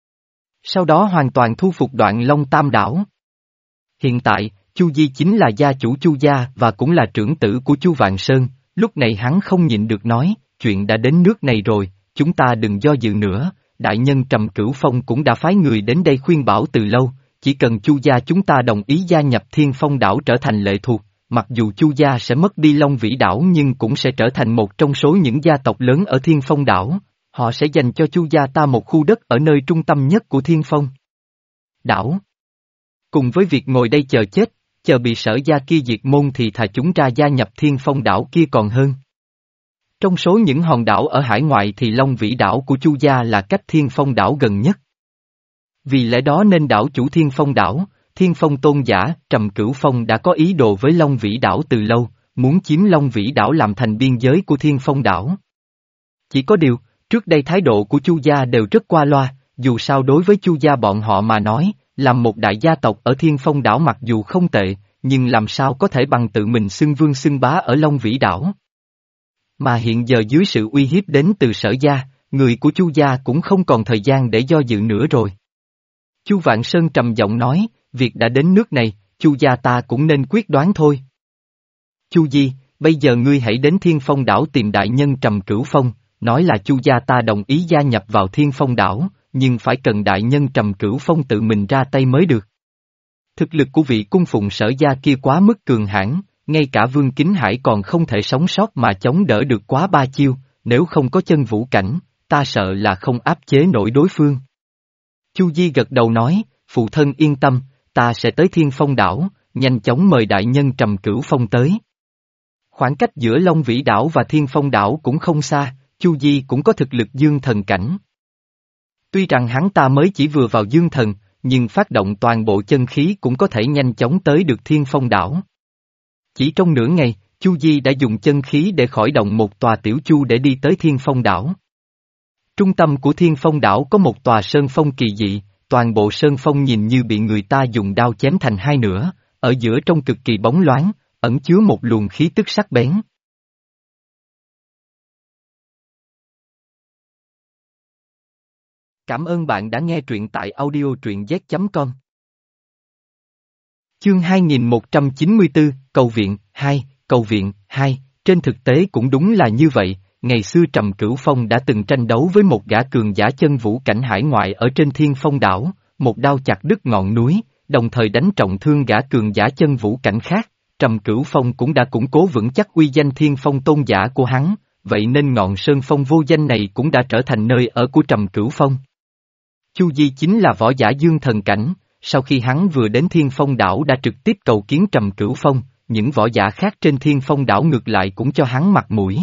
Sau đó hoàn toàn thu phục Đoạn Long Tam đảo. Hiện tại, Chu Di chính là gia chủ Chu Gia và cũng là trưởng tử của Chu Vạn Sơn, lúc này hắn không nhịn được nói, chuyện đã đến nước này rồi, chúng ta đừng do dự nữa, đại nhân Trầm Cửu Phong cũng đã phái người đến đây khuyên bảo từ lâu, chỉ cần Chu Gia chúng ta đồng ý gia nhập Thiên Phong đảo trở thành lệ thuộc, mặc dù Chu Gia sẽ mất đi Long Vĩ đảo nhưng cũng sẽ trở thành một trong số những gia tộc lớn ở Thiên Phong đảo, họ sẽ dành cho Chu Gia ta một khu đất ở nơi trung tâm nhất của Thiên Phong đảo. Cùng với việc ngồi đây chờ chết, chờ bị Sở Gia kia diệt môn thì thà chúng ta gia nhập Thiên Phong đảo kia còn hơn. Trong số những hòn đảo ở hải ngoại thì Long Vĩ đảo của Chu Gia là cách Thiên Phong đảo gần nhất. Vì lẽ đó nên đảo chủ Thiên Phong đảo, Thiên Phong tôn giả, Trầm Cửu Phong đã có ý đồ với Long Vĩ đảo từ lâu, muốn chiếm Long Vĩ đảo làm thành biên giới của Thiên Phong đảo. Chỉ có điều, trước đây thái độ của Chu Gia đều rất qua loa, dù sao đối với Chu Gia bọn họ mà nói, làm một đại gia tộc ở Thiên Phong đảo mặc dù không tệ, nhưng làm sao có thể bằng tự mình xưng vương xưng bá ở Long Vĩ đảo. Mà hiện giờ dưới sự uy hiếp đến từ Sở Gia, người của Chu Gia cũng không còn thời gian để do dự nữa rồi. Chu Vạn Sơn trầm giọng nói, việc đã đến nước này, Chu Gia ta cũng nên quyết đoán thôi. Chu Di, bây giờ ngươi hãy đến Thiên Phong đảo tìm đại nhân Trầm Cửu Phong, nói là Chu Gia ta đồng ý gia nhập vào Thiên Phong đảo, nhưng phải cần đại nhân Trầm Cửu Phong tự mình ra tay mới được. Thực lực của vị cung phụng Sở Gia kia quá mức cường hãn, ngay cả Vương Kính Hải còn không thể sống sót mà chống đỡ được quá ba chiêu, nếu không có chân vũ cảnh, ta sợ là không áp chế nổi đối phương. Chu Di gật đầu nói, phụ thân yên tâm, ta sẽ tới Thiên Phong đảo, nhanh chóng mời đại nhân Trầm Cửu Phong tới. Khoảng cách giữa Long Vĩ đảo và Thiên Phong đảo cũng không xa, Chu Di cũng có thực lực dương thần cảnh. Tuy rằng hắn ta mới chỉ vừa vào dương thần, nhưng phát động toàn bộ chân khí cũng có thể nhanh chóng tới được Thiên Phong đảo. Chỉ trong nửa ngày, Chu Di đã dùng chân khí để khởi động một tòa tiểu chu để đi tới Thiên Phong đảo. Trung tâm của Thiên Phong đảo có một tòa sơn phong kỳ dị, toàn bộ sơn phong nhìn như bị người ta dùng đao chém thành hai nửa, ở giữa trong cực kỳ bóng loáng, ẩn chứa một luồng khí tức sắc bén. Cảm ơn bạn đã nghe truyện tại audio truyện z chấm com. Chương hai nghìn một trăm chín mươi bốn, Cầu viện, hai, Cầu viện, hai, trên thực tế cũng đúng là như vậy, ngày xưa Trầm Cửu Phong đã từng tranh đấu với một gã cường giả chân vũ cảnh hải ngoại ở trên Thiên Phong đảo, một đao chặt đứt ngọn núi, đồng thời đánh trọng thương gã cường giả chân vũ cảnh khác, Trầm Cửu Phong cũng đã củng cố vững chắc uy danh Thiên Phong tôn giả của hắn, vậy nên ngọn sơn phong vô danh này cũng đã trở thành nơi ở của Trầm Cửu Phong. Chu Di chính là võ giả dương thần cảnh, sau khi hắn vừa đến Thiên Phong đảo đã trực tiếp cầu kiến Trầm Cửu Phong, những võ giả khác trên Thiên Phong đảo ngược lại cũng cho hắn mặt mũi.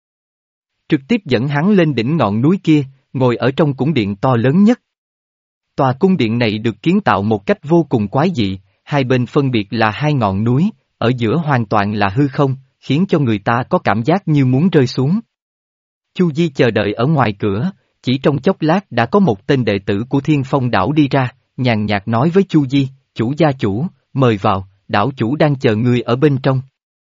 Trực tiếp dẫn hắn lên đỉnh ngọn núi kia, ngồi ở trong cung điện to lớn nhất. Tòa cung điện này được kiến tạo một cách vô cùng quái dị, hai bên phân biệt là hai ngọn núi, ở giữa hoàn toàn là hư không, khiến cho người ta có cảm giác như muốn rơi xuống. Chu Di chờ đợi ở ngoài cửa, chỉ trong chốc lát đã có một tên đệ tử của Thiên Phong đảo đi ra, nhàn nhạt nói với Chu Di, chủ gia chủ, mời vào, đảo chủ đang chờ ngươi ở bên trong.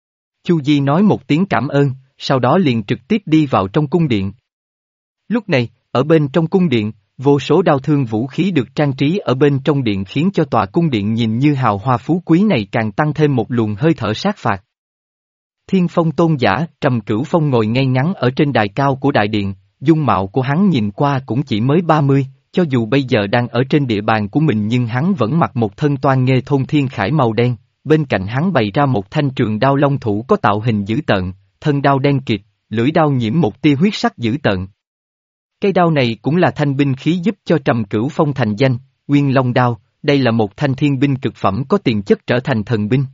Chu Di nói một tiếng cảm ơn, sau đó liền trực tiếp đi vào trong cung điện. Lúc này, ở bên trong cung điện, vô số đao thương vũ khí được trang trí ở bên trong điện khiến cho tòa cung điện nhìn như hào hoa phú quý này càng tăng thêm một luồng hơi thở sát phạt. Thiên Phong tôn giả, Trầm Cửu Phong ngồi ngay ngắn ở trên đài cao của đại điện, dung mạo của hắn nhìn qua cũng chỉ mới ba mươi, cho dù bây giờ đang ở trên địa bàn của mình nhưng hắn vẫn mặc một thân toan nghê thôn thiên khải màu đen, bên cạnh hắn bày ra một thanh trường đao long thủ có tạo hình dữ tợn, thân đao đen kịt, lưỡi đao nhiễm một tia huyết sắc dữ tợn. Cây đao này cũng là thanh binh khí giúp cho Trầm Cửu Phong thành danh, Nguyên Long đao, đây là một thanh thiên binh cực phẩm có tiền chất trở thành thần binh.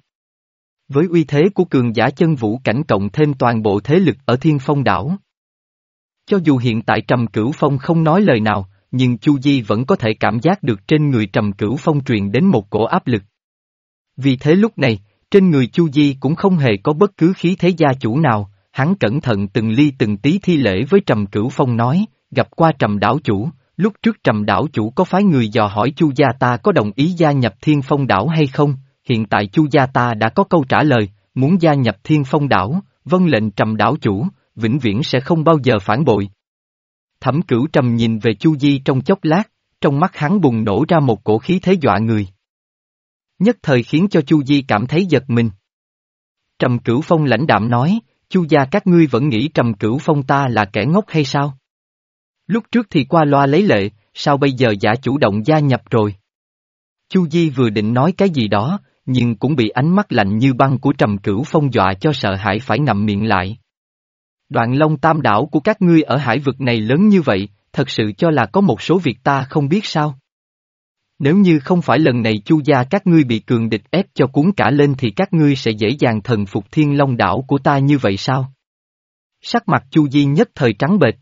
Với uy thế của cường giả chân vũ cảnh cộng thêm toàn bộ thế lực ở Thiên Phong đảo. Cho dù hiện tại Trầm Cửu Phong không nói lời nào, nhưng Chu Di vẫn có thể cảm giác được trên người Trầm Cửu Phong truyền đến một cổ áp lực. Vì thế lúc này, trên người Chu Di cũng không hề có bất cứ khí thế gia chủ nào, hắn cẩn thận từng ly từng tí thi lễ với Trầm Cửu Phong nói, gặp qua Trầm đảo chủ, lúc trước Trầm đảo chủ có phái người dò hỏi Chu gia ta có đồng ý gia nhập Thiên Phong đảo hay không, hiện tại Chu gia ta đã có câu trả lời, muốn gia nhập Thiên Phong đảo, vâng lệnh Trầm đảo chủ, vĩnh viễn sẽ không bao giờ phản bội. Thẩm Cửu Trầm nhìn về Chu Di trong chốc lát, trong mắt hắn bùng nổ ra một cổ khí thế dọa người. Nhất thời khiến cho Chu Di cảm thấy giật mình. Trầm Cửu Phong lãnh đạm nói, Chu gia các ngươi vẫn nghĩ Trầm Cửu Phong ta là kẻ ngốc hay sao? Lúc trước thì qua loa lấy lệ, sao bây giờ giả chủ động gia nhập rồi? Chu Di vừa định nói cái gì đó, nhưng cũng bị ánh mắt lạnh như băng của Trầm Cửu Phong dọa cho sợ hãi phải ngậm miệng lại. Đoạn Long Tam đảo của các ngươi ở hải vực này lớn như vậy, thật sự cho là có một số việc ta không biết sao? Nếu như không phải lần này Chu gia các ngươi bị cường địch ép cho cuốn cả lên thì các ngươi sẽ dễ dàng thần phục Thiên Long đảo của ta như vậy sao? Sắc mặt Chu Di nhất thời trắng bệch.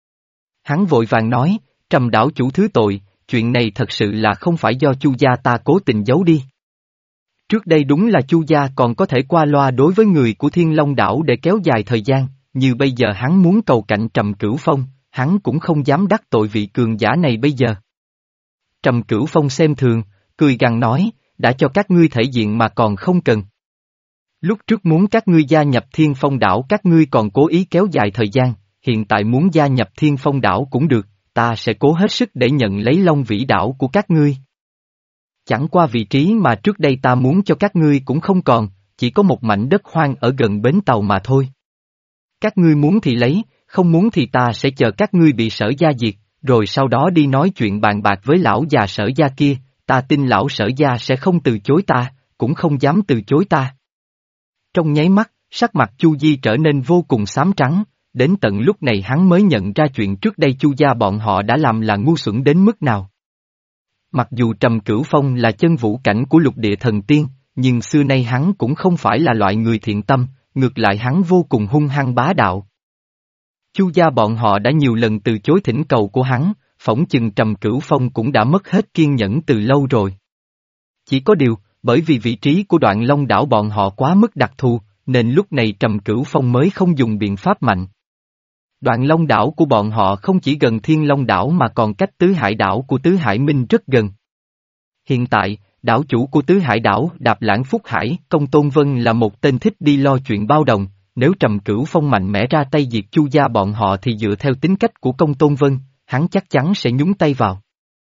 Hắn vội vàng nói, Trầm đảo chủ thứ tội, chuyện này thật sự là không phải do Chu gia ta cố tình giấu đi. Trước đây đúng là Chu gia còn có thể qua loa đối với người của Thiên Long đảo để kéo dài thời gian, như bây giờ hắn muốn cầu cạnh Trầm Cửu Phong, hắn cũng không dám đắc tội vị cường giả này bây giờ. Trầm Cửu Phong xem thường, cười gằn nói, đã cho các ngươi thể diện mà còn không cần. Lúc trước muốn các ngươi gia nhập Thiên Phong đảo các ngươi còn cố ý kéo dài thời gian, hiện tại muốn gia nhập Thiên Phong đảo cũng được, ta sẽ cố hết sức để nhận lấy Long Vĩ đảo của các ngươi. Chẳng qua vị trí mà trước đây ta muốn cho các ngươi cũng không còn, chỉ có một mảnh đất hoang ở gần bến tàu mà thôi. Các ngươi muốn thì lấy, không muốn thì ta sẽ chờ các ngươi bị Sở gia diệt, rồi sau đó đi nói chuyện bàn bạc với lão già Sở gia kia, ta tin lão Sở gia sẽ không từ chối ta, cũng không dám từ chối ta. Trong nháy mắt, sắc mặt Chu Di trở nên vô cùng xám trắng, đến tận lúc này hắn mới nhận ra chuyện trước đây Chu gia bọn họ đã làm là ngu xuẩn đến mức nào. Mặc dù Trầm Cửu Phong là chân vũ cảnh của lục địa thần tiên, nhưng xưa nay hắn cũng không phải là loại người thiện tâm, ngược lại hắn vô cùng hung hăng bá đạo. Chu gia bọn họ đã nhiều lần từ chối thỉnh cầu của hắn, phỏng chừng Trầm Cửu Phong cũng đã mất hết kiên nhẫn từ lâu rồi. Chỉ có điều, bởi vì vị trí của Đoạn Long đảo bọn họ quá mức đặc thù, nên lúc này Trầm Cửu Phong mới không dùng biện pháp mạnh. Đoạn Long đảo của bọn họ không chỉ gần Thiên Long đảo mà còn cách Tứ Hải đảo của Tứ Hải Minh rất gần. Hiện tại, đảo chủ của Tứ Hải đảo Đạp Lãng Phúc Hải, Công Tôn Vân là một tên thích đi lo chuyện bao đồng, nếu Trầm Cửu Phong mạnh mẽ ra tay diệt Chu gia bọn họ thì dựa theo tính cách của Công Tôn Vân, hắn chắc chắn sẽ nhúng tay vào.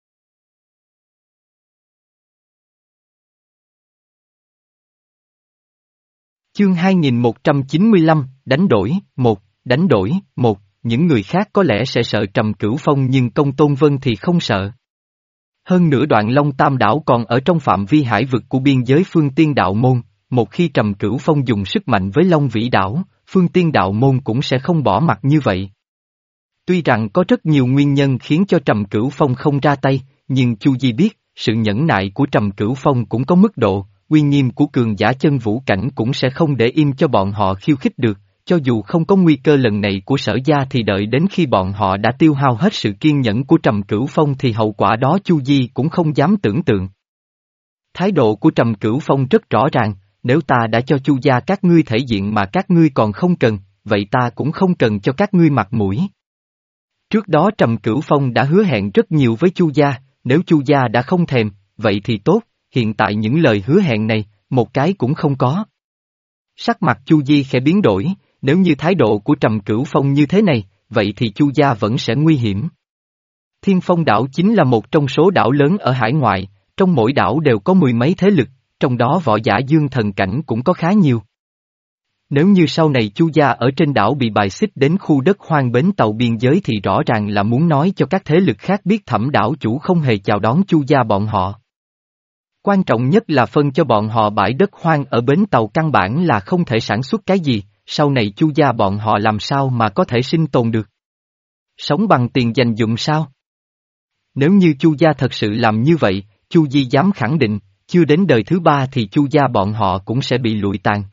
Chương hai nghìn một trăm chín mươi lăm, đánh đổi, một, đánh đổi, một, những người khác có lẽ sẽ sợ Trầm Cửu Phong nhưng Công Tôn Vân thì không sợ. Hơn nữa Đoạn Long Tam Đảo còn ở trong phạm vi hải vực của biên giới Phương Tiên Đạo Môn, một khi Trầm Cửu Phong dùng sức mạnh với Long Vĩ Đảo, Phương Tiên Đạo Môn cũng sẽ không bỏ mặc như vậy. Tuy rằng có rất nhiều nguyên nhân khiến cho Trầm Cửu Phong không ra tay, nhưng Chu Di biết, sự nhẫn nại của Trầm Cửu Phong cũng có mức độ, uy nghiêm của cường giả chân vũ cảnh cũng sẽ không để im cho bọn họ khiêu khích được, cho dù không có nguy cơ lần này của Sở gia thì đợi đến khi bọn họ đã tiêu hao hết sự kiên nhẫn của Trầm Cửu Phong thì hậu quả đó Chu Di cũng không dám tưởng tượng. Thái độ của Trầm Cửu Phong rất rõ ràng, nếu ta đã cho Chu gia các ngươi thể diện mà các ngươi còn không cần, vậy ta cũng không cần cho các ngươi mặt mũi. Trước đó Trầm Cửu Phong đã hứa hẹn rất nhiều với Chu gia, nếu Chu gia đã không thèm, vậy thì tốt, hiện tại những lời hứa hẹn này, một cái cũng không có. Sắc mặt Chu Di khẽ biến đổi, nếu như thái độ của Trầm Cửu Phong như thế này, vậy thì Chu gia vẫn sẽ nguy hiểm. Thiên Phong đảo chính là một trong số đảo lớn ở hải ngoại, trong mỗi đảo đều có mười mấy thế lực, trong đó võ giả dương thần cảnh cũng có khá nhiều. Nếu như sau này Chu gia ở trên đảo bị bài xích đến khu đất hoang bến tàu biên giới thì rõ ràng là muốn nói cho các thế lực khác biết Thẩm đảo chủ không hề chào đón Chu gia bọn họ. Quan trọng nhất là phân cho bọn họ bãi đất hoang ở bến tàu căn bản là không thể sản xuất cái gì, sau này Chu gia bọn họ làm sao mà có thể sinh tồn được. Sống bằng tiền dành dụm sao? Nếu như Chu gia thật sự làm như vậy, Chu Di dám khẳng định, chưa đến đời thứ ba thì Chu gia bọn họ cũng sẽ bị lụi tàn.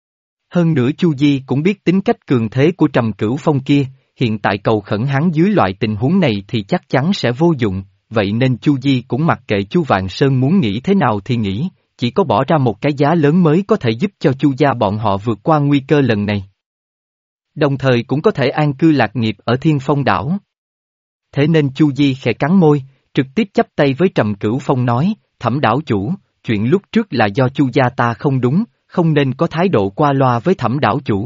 Hơn nữa Chu Di cũng biết tính cách cường thế của Trầm Cửu Phong kia, hiện tại cầu khẩn hắn dưới loại tình huống này thì chắc chắn sẽ vô dụng, vậy nên Chu Di cũng mặc kệ Chu Vạn Sơn muốn nghĩ thế nào thì nghĩ, chỉ có bỏ ra một cái giá lớn mới có thể giúp cho Chu gia bọn họ vượt qua nguy cơ lần này. Đồng thời cũng có thể an cư lạc nghiệp ở Thiên Phong đảo. Thế nên Chu Di khẽ cắn môi, trực tiếp chắp tay với Trầm Cửu Phong nói, Thẩm đảo chủ, chuyện lúc trước là do Chu gia ta không đúng, không nên có thái độ qua loa với Thẩm đảo chủ.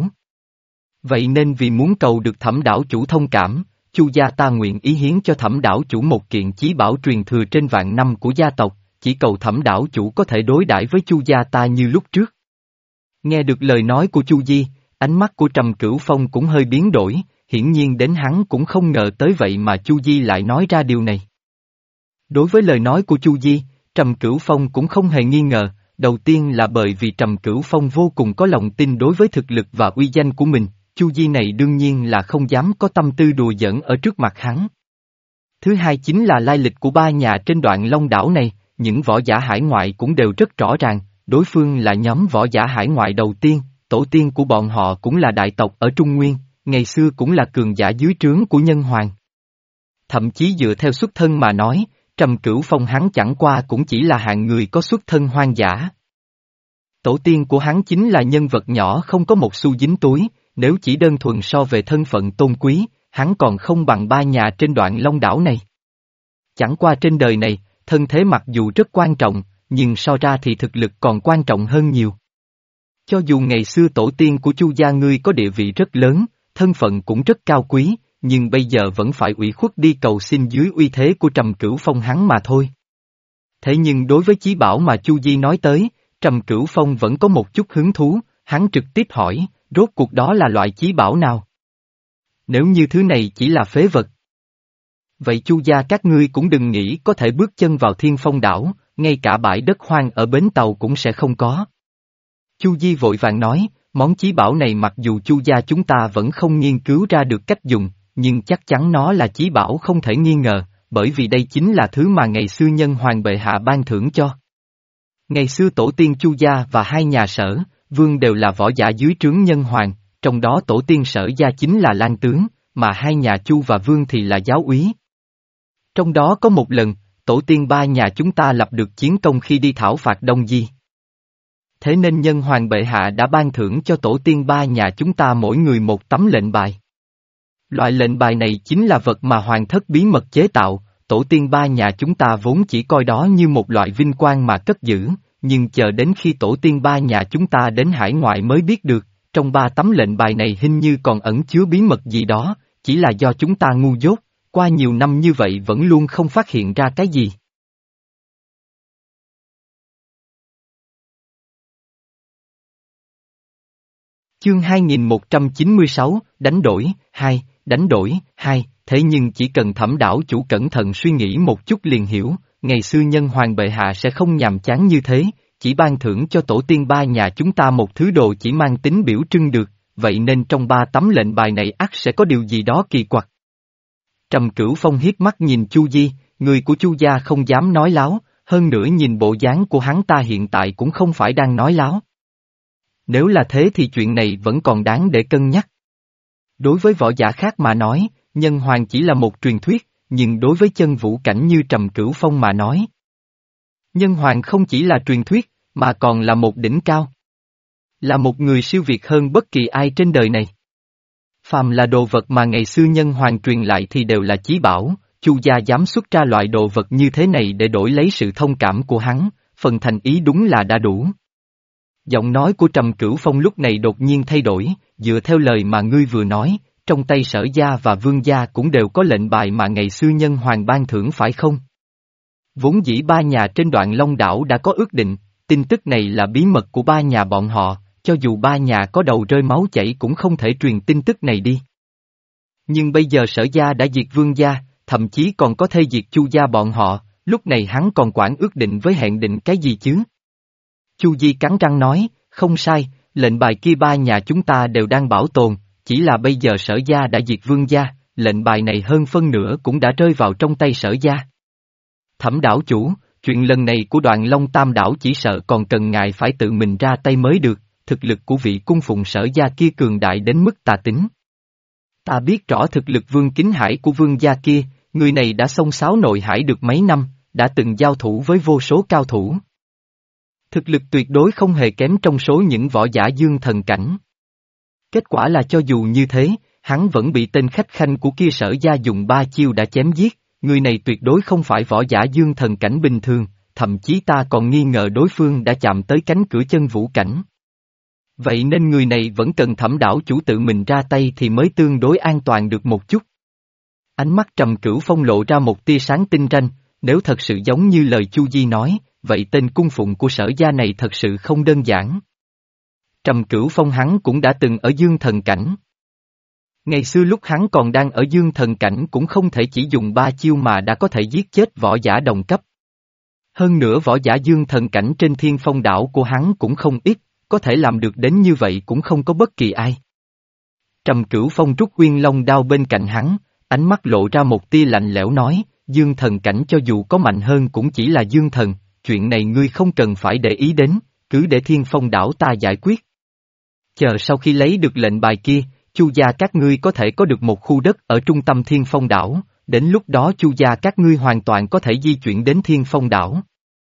Vậy nên vì muốn cầu được Thẩm đảo chủ thông cảm, Chu gia ta nguyện ý hiến cho Thẩm đảo chủ một kiện chí bảo truyền thừa trên vạn năm của gia tộc, chỉ cầu Thẩm đảo chủ có thể đối đãi với Chu gia ta như lúc trước. Nghe được lời nói của Chu Di, ánh mắt của Trầm Cửu Phong cũng hơi biến đổi, hiển nhiên đến hắn cũng không ngờ tới vậy mà Chu Di lại nói ra điều này. Đối với lời nói của Chu Di, Trầm Cửu Phong cũng không hề nghi ngờ, đầu tiên là bởi vì Trầm Cửu Phong vô cùng có lòng tin đối với thực lực và uy danh của mình, Chu Di này đương nhiên là không dám có tâm tư đùa giỡn ở trước mặt hắn. Thứ hai chính là lai lịch của ba nhà trên Đoạn Long đảo này, những võ giả hải ngoại cũng đều rất rõ ràng, đối phương là nhóm võ giả hải ngoại đầu tiên, tổ tiên của bọn họ cũng là đại tộc ở Trung Nguyên, ngày xưa cũng là cường giả dưới trướng của Nhân Hoàng. Thậm chí dựa theo xuất thân mà nói, Trầm Cửu Phong hắn chẳng qua cũng chỉ là hạng người có xuất thân hoang dã. Tổ tiên của hắn chính là nhân vật nhỏ không có một xu dính túi, nếu chỉ đơn thuần so về thân phận tôn quý, hắn còn không bằng ba nhà trên Đoạn Long đảo này. Chẳng qua trên đời này, thân thế mặc dù rất quan trọng, nhưng so ra thì thực lực còn quan trọng hơn nhiều. Cho dù ngày xưa tổ tiên của Chu gia ngươi có địa vị rất lớn, thân phận cũng rất cao quý, nhưng bây giờ vẫn phải ủy khuất đi cầu xin dưới uy thế của Trầm Cửu Phong hắn mà thôi. Thế nhưng đối với chí bảo mà Chu Di nói tới, Trầm Cửu Phong vẫn có một chút hứng thú, hắn trực tiếp hỏi, rốt cuộc đó là loại chí bảo nào? Nếu như thứ này chỉ là phế vật, vậy Chu gia các ngươi cũng đừng nghĩ có thể bước chân vào Thiên Phong đảo, ngay cả bãi đất hoang ở bến tàu cũng sẽ không có. Chu Di vội vàng nói, món chí bảo này mặc dù Chu gia chúng ta vẫn không nghiên cứu ra được cách dùng, nhưng chắc chắn nó là chí bảo không thể nghi ngờ, bởi vì đây chính là thứ mà ngày xưa Nhân Hoàng bệ hạ ban thưởng cho. Ngày xưa tổ tiên Chu gia và hai nhà Sở, Vương đều là võ giả dưới trướng Nhân Hoàng, trong đó tổ tiên Sở gia chính là Lang tướng, mà hai nhà Chu và Vương thì là giáo úy. Trong đó có một lần, tổ tiên ba nhà chúng ta lập được chiến công khi đi thảo phạt Đông Di. Thế nên Nhân Hoàng bệ hạ đã ban thưởng cho tổ tiên ba nhà chúng ta mỗi người một tấm lệnh bài. Loại lệnh bài này chính là vật mà hoàng thất bí mật chế tạo, tổ tiên ba nhà chúng ta vốn chỉ coi đó như một loại vinh quang mà cất giữ, nhưng chờ đến khi tổ tiên ba nhà chúng ta đến hải ngoại mới biết được, trong ba tấm lệnh bài này hình như còn ẩn chứa bí mật gì đó, chỉ là do chúng ta ngu dốt, qua nhiều năm như vậy vẫn luôn không phát hiện ra cái gì. Chương hai nghìn một trăm chín mươi sáu, đánh đổi, hai, đánh đổi, hai, thế nhưng chỉ cần Thẩm đảo chủ cẩn thận suy nghĩ một chút liền hiểu, ngày xưa nhân hoàng bệ hạ sẽ không nhàm chán như thế, chỉ ban thưởng cho tổ tiên ba nhà chúng ta một thứ đồ chỉ mang tính biểu trưng được, vậy nên trong ba tấm lệnh bài này ắt sẽ có điều gì đó kỳ quặc. Trầm Cửu Phong hiếp mắt nhìn Chu Di, người của Chu gia không dám nói láo, hơn nữa nhìn bộ dáng của hắn ta hiện tại cũng không phải đang nói láo. Nếu là thế thì chuyện này vẫn còn đáng để cân nhắc. Đối với võ giả khác mà nói, nhân hoàng chỉ là một truyền thuyết, nhưng đối với chân vũ cảnh như Trầm Cửu Phong mà nói, nhân hoàng không chỉ là truyền thuyết, mà còn là một đỉnh cao. Là một người siêu việt hơn bất kỳ ai trên đời này. Phàm là đồ vật mà ngày xưa nhân hoàng truyền lại thì đều là chí bảo, Chu gia dám xuất ra loại đồ vật như thế này để đổi lấy sự thông cảm của hắn, phần thành ý đúng là đã đủ. Giọng nói của Trầm Cửu Phong lúc này đột nhiên thay đổi, dựa theo lời mà ngươi vừa nói, trong tay Sở gia và Vương gia cũng đều có lệnh bài mà ngày xưa nhân hoàng ban thưởng phải không? Vốn dĩ ba nhà trên Đoạn Long đảo đã có ước định, tin tức này là bí mật của ba nhà bọn họ, cho dù ba nhà có đầu rơi máu chảy cũng không thể truyền tin tức này đi. Nhưng bây giờ Sở gia đã diệt Vương gia, thậm chí còn có thể diệt Chu gia bọn họ, lúc này hắn còn quản ước định với hẹn định cái gì chứ? Chu Di cắn răng nói, không sai, lệnh bài kia ba nhà chúng ta đều đang bảo tồn, chỉ là bây giờ Sở gia đã diệt Vương gia, lệnh bài này hơn phân nửa cũng đã rơi vào trong tay Sở gia. Thẩm đảo chủ, chuyện lần này của Đoạn Long Tam đảo chỉ sợ còn cần ngài phải tự mình ra tay mới được, thực lực của vị cung phụng Sở gia kia cường đại đến mức tà tính. Ta biết rõ thực lực Vương Kính Hải của Vương gia kia, người này đã xông xáo nội hải được mấy năm, đã từng giao thủ với vô số cao thủ. Thực lực tuyệt đối không hề kém trong số những võ giả dương thần cảnh. Kết quả là cho dù như thế, hắn vẫn bị tên khách khanh của kia Sở gia dùng ba chiêu đã chém giết, người này tuyệt đối không phải võ giả dương thần cảnh bình thường, thậm chí ta còn nghi ngờ đối phương đã chạm tới cánh cửa chân vũ cảnh. Vậy nên người này vẫn cần Thẩm đảo chủ tự mình ra tay thì mới tương đối an toàn được một chút. Ánh mắt Trầm Cửu Phong lộ ra một tia sáng tinh ranh, nếu thật sự giống như lời Chu Di nói, vậy tên cung phụng của Sở gia này thật sự không đơn giản. Trầm Cửu Phong hắn cũng đã từng ở dương thần cảnh. Ngày xưa lúc hắn còn đang ở dương thần cảnh cũng không thể chỉ dùng ba chiêu mà đã có thể giết chết võ giả đồng cấp. Hơn nữa võ giả dương thần cảnh trên Thiên Phong đảo của hắn cũng không ít, có thể làm được đến như vậy cũng không có bất kỳ ai. Trầm Cửu Phong rút Uyên Long đao bên cạnh hắn, ánh mắt lộ ra một tia lạnh lẽo nói, dương thần cảnh cho dù có mạnh hơn cũng chỉ là dương thần, chuyện này ngươi không cần phải để ý đến, cứ để Thiên Phong đảo ta giải quyết. Chờ sau khi lấy được lệnh bài kia, Chu gia các ngươi có thể có được một khu đất ở trung tâm Thiên Phong đảo, đến lúc đó Chu gia các ngươi hoàn toàn có thể di chuyển đến Thiên Phong đảo.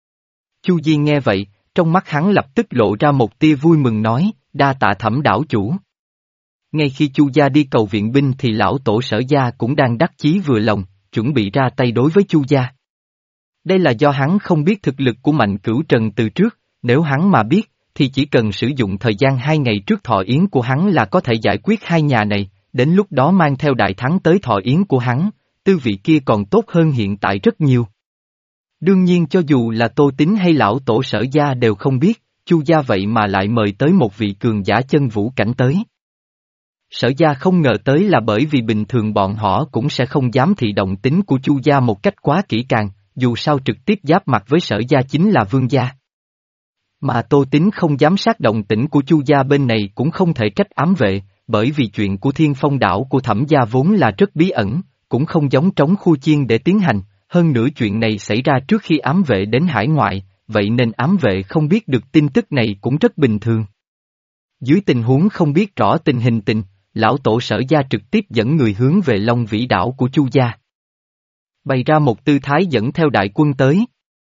Chu Di nghe vậy, trong mắt hắn lập tức lộ ra một tia vui mừng nói, đa tạ Thẩm đảo chủ. Ngay khi Chu gia đi cầu viện binh thì lão tổ Sở gia cũng đang đắc chí vừa lòng, chuẩn bị ra tay đối với Chu gia. Đây là do hắn không biết thực lực của Mạnh Cửu Trần từ trước, nếu hắn mà biết, thì chỉ cần sử dụng thời gian hai ngày trước thọ yến của hắn là có thể giải quyết hai nhà này, đến lúc đó mang theo đại thắng tới thọ yến của hắn, tư vị kia còn tốt hơn hiện tại rất nhiều. Đương nhiên cho dù là Tô Tín hay lão tổ Sở gia đều không biết, Chu gia vậy mà lại mời tới một vị cường giả chân vũ cảnh tới. Sở gia không ngờ tới là bởi vì bình thường bọn họ cũng sẽ không dám thị động tính của Chu gia một cách quá kỹ càng, dù sao trực tiếp giáp mặt với Sở gia chính là Vương gia. Mà Tô Tín không dám sát động tĩnh của Chu gia bên này cũng không thể trách ám vệ, bởi vì chuyện của Thiên Phong đảo của Thẩm gia vốn là rất bí ẩn, cũng không giống trống khu chiên để tiến hành, hơn nữa chuyện này xảy ra trước khi ám vệ đến hải ngoại, vậy nên ám vệ không biết được tin tức này cũng rất bình thường. Dưới tình huống không biết rõ tình hình tình, lão tổ Sở gia trực tiếp dẫn người hướng về Long Vĩ đảo của Chu gia. Bày ra một tư thái dẫn theo đại quân tới.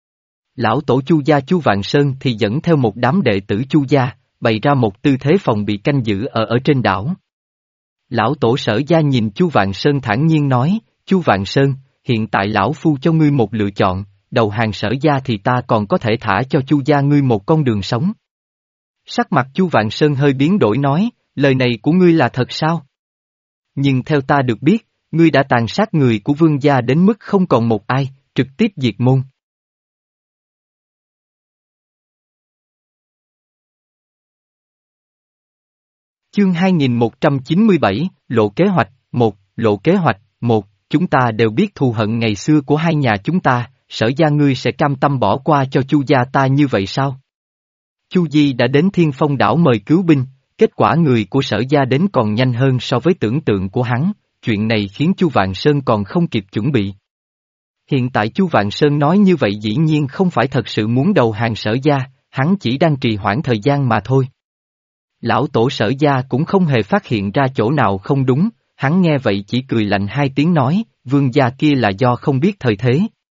Lão tổ Chu gia Chu Vạn Sơn thì dẫn theo một đám đệ tử Chu gia, bày ra một tư thế phòng bị canh giữ ở ở trên đảo. Lão tổ Sở gia nhìn Chu Vạn Sơn thản nhiên nói, Chu Vạn Sơn, hiện tại lão phu cho ngươi một lựa chọn, đầu hàng Sở gia thì ta còn có thể thả cho Chu gia ngươi một con đường sống. Sắc mặt Chu Vạn Sơn hơi biến đổi nói, lời này của ngươi là thật sao? Nhưng theo ta được biết, ngươi đã tàn sát người của vương gia đến mức không còn một ai, trực tiếp diệt môn. Chương hai nghìn một trăm chín mươi bảy, Lộ kế hoạch, một, Lộ kế hoạch, một, chúng ta đều biết thù hận ngày xưa của hai nhà chúng ta, Sở gia ngươi sẽ cam tâm bỏ qua cho Chu gia ta như vậy sao? Chu Di đã đến Thiên Phong đảo mời cứu binh, kết quả người của Sở gia đến còn nhanh hơn so với tưởng tượng của hắn, chuyện này khiến Chu Vạn Sơn còn không kịp chuẩn bị. Hiện tại Chu Vạn Sơn nói như vậy dĩ nhiên không phải thật sự muốn đầu hàng Sở gia, hắn chỉ đang trì hoãn thời gian mà thôi. Lão tổ Sở gia cũng không hề phát hiện ra chỗ nào không đúng, hắn nghe vậy chỉ cười lạnh hai tiếng nói, vương gia kia là do không biết thời thế.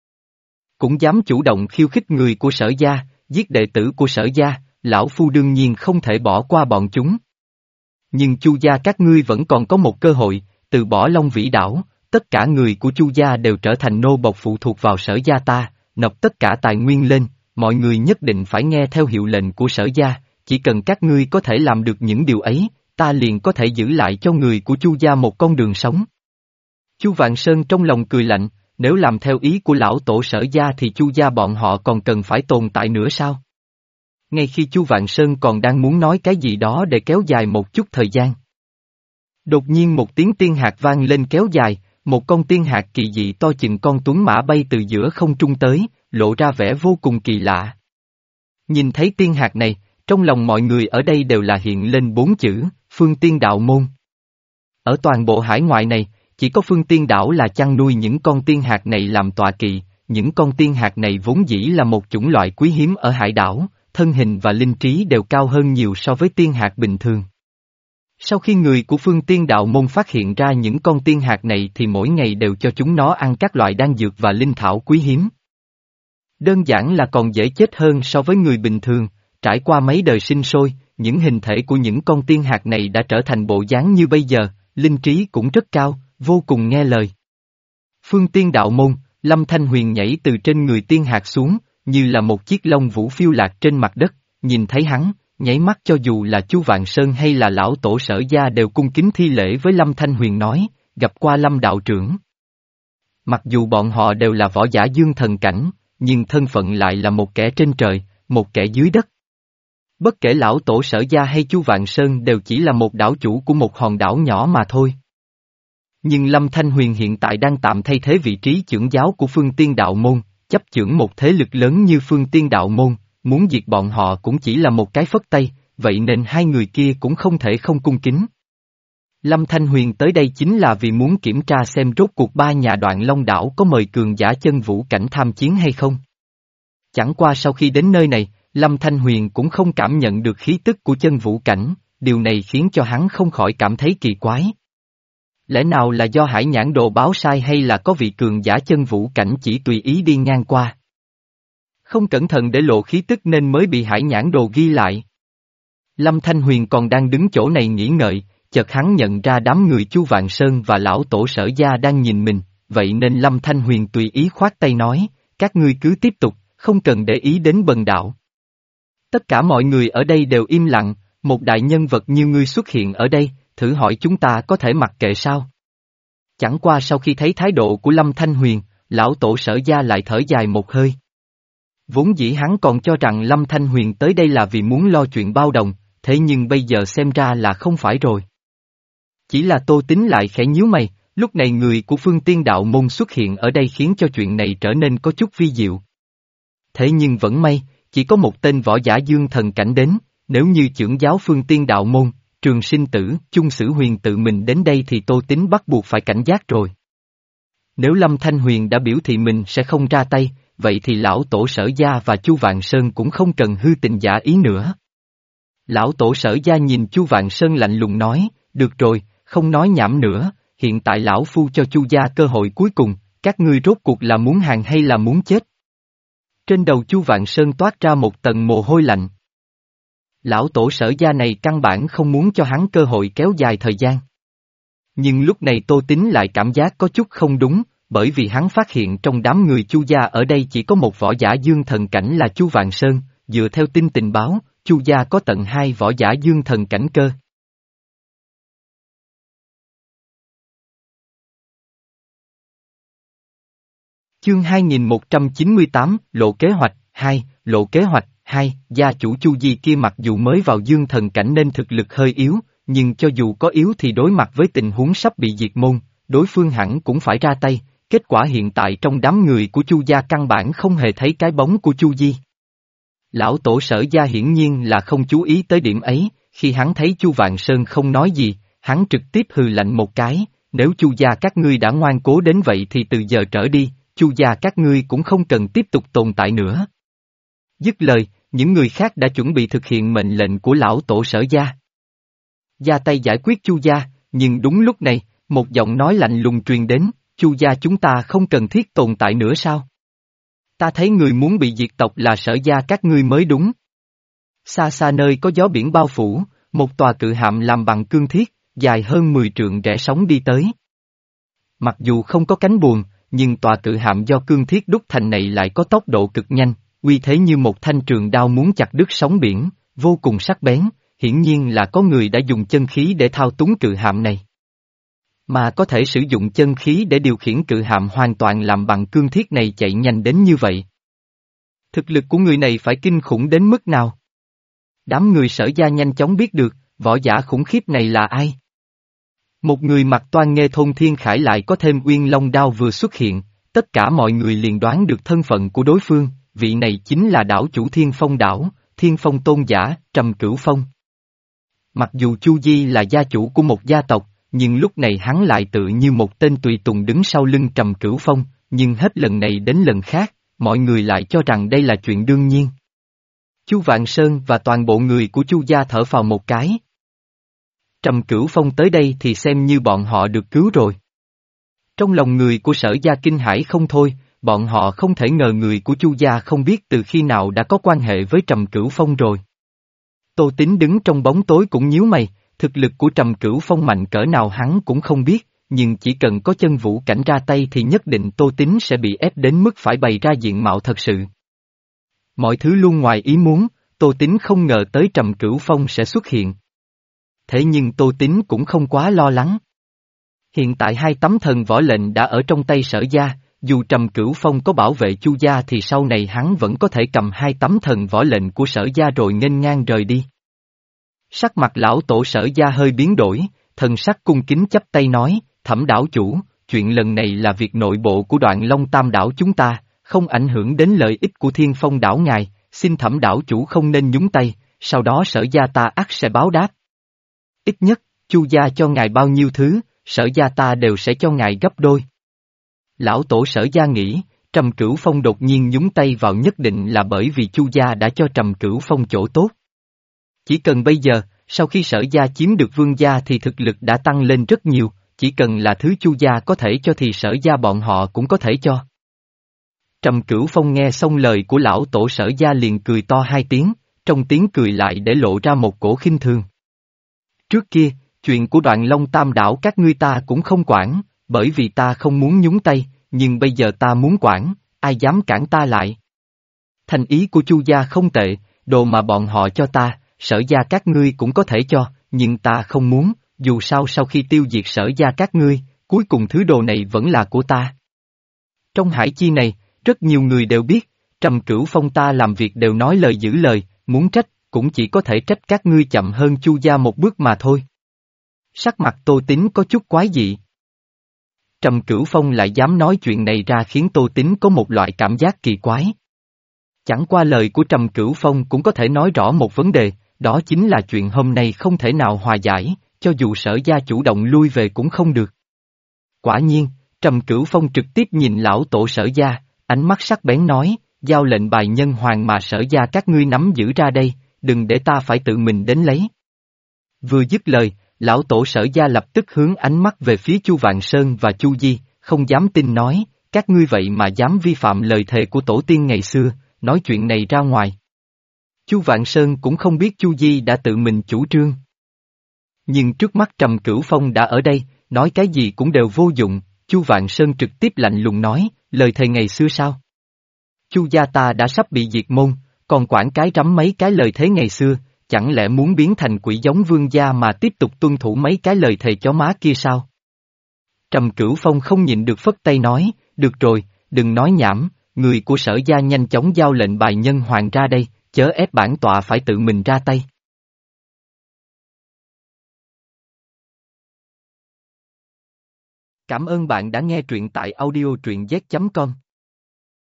Cũng dám chủ động khiêu khích người của Sở gia, giết đệ tử của Sở gia, lão phu đương nhiên không thể bỏ qua bọn chúng. Nhưng Chu gia các ngươi vẫn còn có một cơ hội, từ bỏ Long Vĩ đảo, tất cả người của Chu gia đều trở thành nô bộc phụ thuộc vào Sở gia ta, nộp tất cả tài nguyên lên, mọi người nhất định phải nghe theo hiệu lệnh của Sở gia, chỉ cần các ngươi có thể làm được những điều ấy, ta liền có thể giữ lại cho người của Chu gia một con đường sống. Chu Vạn Sơn trong lòng cười lạnh, nếu làm theo ý của lão tổ Sở gia thì Chu gia bọn họ còn cần phải tồn tại nữa sao? Ngay khi Chu Vạn Sơn còn đang muốn nói cái gì đó để kéo dài một chút thời gian. Đột nhiên một tiếng tiên hạc vang lên kéo dài, một con tiên hạc kỳ dị to chừng con tuấn mã bay từ giữa không trung tới, lộ ra vẻ vô cùng kỳ lạ. Nhìn thấy tiên hạc này, trong lòng mọi người ở đây đều là hiện lên bốn chữ, Phương Tiên Đạo Môn. Ở toàn bộ hải ngoại này, chỉ có Phương Tiên Đảo là chăn nuôi những con tiên hạc này làm tọa kỵ, những con tiên hạc này vốn dĩ là một chủng loại quý hiếm ở hải đảo, thân hình và linh trí đều cao hơn nhiều so với tiên hạc bình thường. Sau khi người của Phương Tiên Đạo Môn phát hiện ra những con tiên hạc này thì mỗi ngày đều cho chúng nó ăn các loại đan dược và linh thảo quý hiếm. Đơn giản là còn dễ chết hơn so với người bình thường, trải qua mấy đời sinh sôi, những hình thể của những con tiên hạc này đã trở thành bộ dáng như bây giờ, linh trí cũng rất cao, vô cùng nghe lời. Phương Tiên Đạo Môn, Lâm Thanh Huyền nhảy từ trên người tiên hạc xuống, như là một chiếc lông vũ phiêu lạc trên mặt đất, nhìn thấy hắn, nháy mắt cho dù là Chu Vạn Sơn hay là lão tổ Sở gia đều cung kính thi lễ với Lâm Thanh Huyền nói, gặp qua Lâm đạo trưởng. Mặc dù bọn họ đều là võ giả dương thần cảnh, nhưng thân phận lại là một kẻ trên trời, một kẻ dưới đất. Bất kể lão tổ Sở gia hay Chu Vạn Sơn đều chỉ là một đảo chủ của một hòn đảo nhỏ mà thôi. Nhưng Lâm Thanh Huyền hiện tại đang tạm thay thế vị trí trưởng giáo của Phương Tiên Đạo Môn, chấp chưởng một thế lực lớn như Phương Tiên Đạo Môn, muốn diệt bọn họ cũng chỉ là một cái phất tay, vậy nên hai người kia cũng không thể không cung kính. Lâm Thanh Huyền tới đây chính là vì muốn kiểm tra xem rốt cuộc ba nhà Đoạn Long đảo có mời cường giả chân vũ cảnh tham chiến hay không. Chẳng qua sau khi đến nơi này, Lâm Thanh Huyền cũng không cảm nhận được khí tức của chân vũ cảnh, điều này khiến cho hắn không khỏi cảm thấy kỳ quái. Lẽ nào là do Hải Nhãn Đồ báo sai hay là có vị cường giả chân vũ cảnh chỉ tùy ý đi ngang qua? Không cẩn thận để lộ khí tức nên mới bị Hải Nhãn Đồ ghi lại. Lâm Thanh Huyền còn đang đứng chỗ này nghĩ ngợi, chợt hắn nhận ra đám người Chu Vạn Sơn và lão tổ Sở gia đang nhìn mình, vậy nên Lâm Thanh Huyền tùy ý khoát tay nói, các ngươi cứ tiếp tục, không cần để ý đến bần đạo. Tất cả mọi người ở đây đều im lặng, một đại nhân vật như ngươi xuất hiện ở đây, thử hỏi chúng ta có thể mặc kệ sao? Chẳng qua sau khi thấy thái độ của Lâm Thanh Huyền, lão tổ Sở gia lại thở dài một hơi. Vốn dĩ hắn còn cho rằng Lâm Thanh Huyền tới đây là vì muốn lo chuyện bao đồng, thế nhưng bây giờ xem ra là không phải rồi. Chỉ là Tô Tính lại khẽ nhíu mày, lúc này người của Phương Tiên Đạo Môn xuất hiện ở đây khiến cho chuyện này trở nên có chút vi diệu. Thế nhưng vẫn may, chỉ có một tên võ giả dương thần cảnh đến, nếu như trưởng giáo Phương Tiên Đạo Môn, Trường Sinh Tử, Chung Sử Huyền tự mình đến đây thì Tô Tính bắt buộc phải cảnh giác rồi. Nếu Lâm Thanh Huyền đã biểu thị mình sẽ không ra tay, vậy thì lão tổ Sở gia và Chu Vạn Sơn cũng không cần hư tình giả ý nữa. Lão tổ Sở gia nhìn Chu Vạn Sơn lạnh lùng nói, được rồi, không nói nhảm nữa, hiện tại lão phu cho Chu gia cơ hội cuối cùng, các ngươi rốt cuộc là muốn hàng hay là muốn chết? Trên đầu Chu Vạn Sơn toát ra một tầng mồ hôi lạnh. Lão tổ Sở gia này căn bản không muốn cho hắn cơ hội kéo dài thời gian. Nhưng lúc này Tô Tính lại cảm giác có chút không đúng, bởi vì hắn phát hiện trong đám người Chu gia ở đây chỉ có một võ giả dương thần cảnh là Chu Vạn Sơn, dựa theo tin tình báo, Chu gia có tận hai võ giả dương thần cảnh cơ. Chương hai nghìn một trăm chín mươi tám, Lộ kế hoạch, hai, Lộ kế hoạch, hai, gia chủ Chu Di kia mặc dù mới vào dương thần cảnh nên thực lực hơi yếu, nhưng cho dù có yếu thì đối mặt với tình huống sắp bị diệt môn, đối phương hẳn cũng phải ra tay, kết quả hiện tại trong đám người của Chu gia căn bản không hề thấy cái bóng của Chu Di. Lão tổ Sở gia hiển nhiên là không chú ý tới điểm ấy, khi hắn thấy Chu Vạn Sơn không nói gì, hắn trực tiếp hừ lạnh một cái, nếu Chu gia các ngươi đã ngoan cố đến vậy thì từ giờ trở đi, Chu gia các ngươi cũng không cần tiếp tục tồn tại nữa. Dứt lời, những người khác đã chuẩn bị thực hiện mệnh lệnh của lão tổ Sở gia. Ra tay giải quyết Chu gia, nhưng đúng lúc này, một giọng nói lạnh lùng truyền đến, Chu gia chúng ta không cần thiết tồn tại nữa sao? Ta thấy người muốn bị diệt tộc là Sở gia các ngươi mới đúng. Xa xa nơi có gió biển bao phủ, một tòa cự hạm làm bằng cương thiết, dài hơn mười trượng rẽ sóng đi tới. Mặc dù không có cánh buồm, nhưng tòa cự hạm do cương thiết đúc thành này lại có tốc độ cực nhanh, uy thế như một thanh trường đao muốn chặt đứt sóng biển, vô cùng sắc bén, hiển nhiên là có người đã dùng chân khí để thao túng cự hạm này. Mà có thể sử dụng chân khí để điều khiển cự hạm hoàn toàn làm bằng cương thiết này chạy nhanh đến như vậy. Thực lực của người này phải kinh khủng đến mức nào? Đám người Sở gia nhanh chóng biết được, võ giả khủng khiếp này là ai? Một người mặc toan nghê thôn thiên khải lại có thêm uyên long đao vừa xuất hiện, tất cả mọi người liền đoán được thân phận của đối phương, vị này chính là đảo chủ Thiên Phong đảo, Thiên Phong tôn giả, Trầm Cửu Phong. Mặc dù Chu Di là gia chủ của một gia tộc, nhưng lúc này hắn lại tự như một tên tùy tùng đứng sau lưng Trầm Cửu Phong, nhưng hết lần này đến lần khác, mọi người lại cho rằng đây là chuyện đương nhiên. Chu Vạn Sơn và toàn bộ người của Chu gia thở phào một cái. Trầm Cửu Phong tới đây thì xem như bọn họ được cứu rồi. Trong lòng người của Sở gia kinh hãi không thôi, bọn họ không thể ngờ người của Chu gia không biết từ khi nào đã có quan hệ với Trầm Cửu Phong rồi. Tô Tín đứng trong bóng tối cũng nhíu mày, thực lực của Trầm Cửu Phong mạnh cỡ nào hắn cũng không biết, nhưng chỉ cần có chân vũ cảnh ra tay thì nhất định Tô Tín sẽ bị ép đến mức phải bày ra diện mạo thật sự. Mọi thứ luôn ngoài ý muốn, Tô Tín không ngờ tới Trầm Cửu Phong sẽ xuất hiện. Thế nhưng Tô Tín cũng không quá lo lắng. Hiện tại hai tấm thần võ lệnh đã ở trong tay Sở gia, dù Trầm Cửu Phong có bảo vệ Chu gia thì sau này hắn vẫn có thể cầm hai tấm thần võ lệnh của Sở gia rồi nghênh ngang rời đi. Sắc mặt lão tổ Sở gia hơi biến đổi, thần sắc cung kính chắp tay nói, Thẩm đảo chủ, chuyện lần này là việc nội bộ của Đoạn Long Tam đảo chúng ta, không ảnh hưởng đến lợi ích của Thiên Phong đảo ngài, xin Thẩm đảo chủ không nên nhúng tay, sau đó Sở gia ta ắt sẽ báo đáp. Ít nhất, Chu gia cho ngài bao nhiêu thứ, Sở gia ta đều sẽ cho ngài gấp đôi. Lão tổ Sở gia nghĩ, Trầm Cửu Phong đột nhiên nhúng tay vào nhất định là bởi vì Chu gia đã cho Trầm Cửu Phong chỗ tốt. Chỉ cần bây giờ, sau khi Sở gia chiếm được Vương gia thì thực lực đã tăng lên rất nhiều, chỉ cần là thứ Chu gia có thể cho thì Sở gia bọn họ cũng có thể cho. Trầm Cửu Phong nghe xong lời của lão tổ Sở gia liền cười to hai tiếng, trong tiếng cười lại để lộ ra một cổ khinh thường. Trước kia, chuyện của Đoạn Long Tam đảo các ngươi ta cũng không quản, bởi vì ta không muốn nhúng tay, nhưng bây giờ ta muốn quản, ai dám cản ta lại. Thành ý của Chu gia không tệ, đồ mà bọn họ cho ta, Sở gia các ngươi cũng có thể cho, nhưng ta không muốn, dù sao sau khi tiêu diệt Sở gia các ngươi, cuối cùng thứ đồ này vẫn là của ta. Trong hải chi này, rất nhiều người đều biết, Trầm Cửu Phong ta làm việc đều nói lời giữ lời, muốn trách, cũng chỉ có thể trách các ngươi chậm hơn Chu gia một bước mà thôi. Sắc mặt Tô Tín có chút quái dị. Trầm Cửu Phong lại dám nói chuyện này ra khiến Tô Tín có một loại cảm giác kỳ quái. Chẳng qua lời của Trầm Cửu Phong cũng có thể nói rõ một vấn đề, đó chính là chuyện hôm nay không thể nào hòa giải, cho dù Sở gia chủ động lui về cũng không được. Quả nhiên, Trầm Cửu Phong trực tiếp nhìn lão tổ Sở gia, ánh mắt sắc bén nói, giao lệnh bài nhân hoàng mà Sở gia các ngươi nắm giữ ra đây, đừng để ta phải tự mình đến lấy. Vừa dứt lời, lão tổ Sở gia lập tức hướng ánh mắt về phía Chu Vạn Sơn và Chu Di, không dám tin nói, các ngươi vậy mà dám vi phạm lời thề của tổ tiên ngày xưa, nói chuyện này ra ngoài. Chu Vạn Sơn cũng không biết Chu Di đã tự mình chủ trương. Nhưng trước mắt Trầm Cửu Phong đã ở đây, nói cái gì cũng đều vô dụng, Chu Vạn Sơn trực tiếp lạnh lùng nói, lời thề ngày xưa sao? Chu gia ta đã sắp bị diệt môn, còn quản cái rắm mấy cái lời thế ngày xưa, chẳng lẽ muốn biến thành quỷ giống Vương gia mà tiếp tục tuân thủ mấy cái lời thề chó má kia sao? Trầm Cửu Phong không nhịn được phất tay nói, được rồi, Đừng nói nhảm, người của sở gia nhanh chóng giao lệnh bài nhân hoàng ra đây, chớ ép bản tọa phải tự mình ra tay. Cảm ơn bạn đã nghe truyện tại audio truyện z chấm com.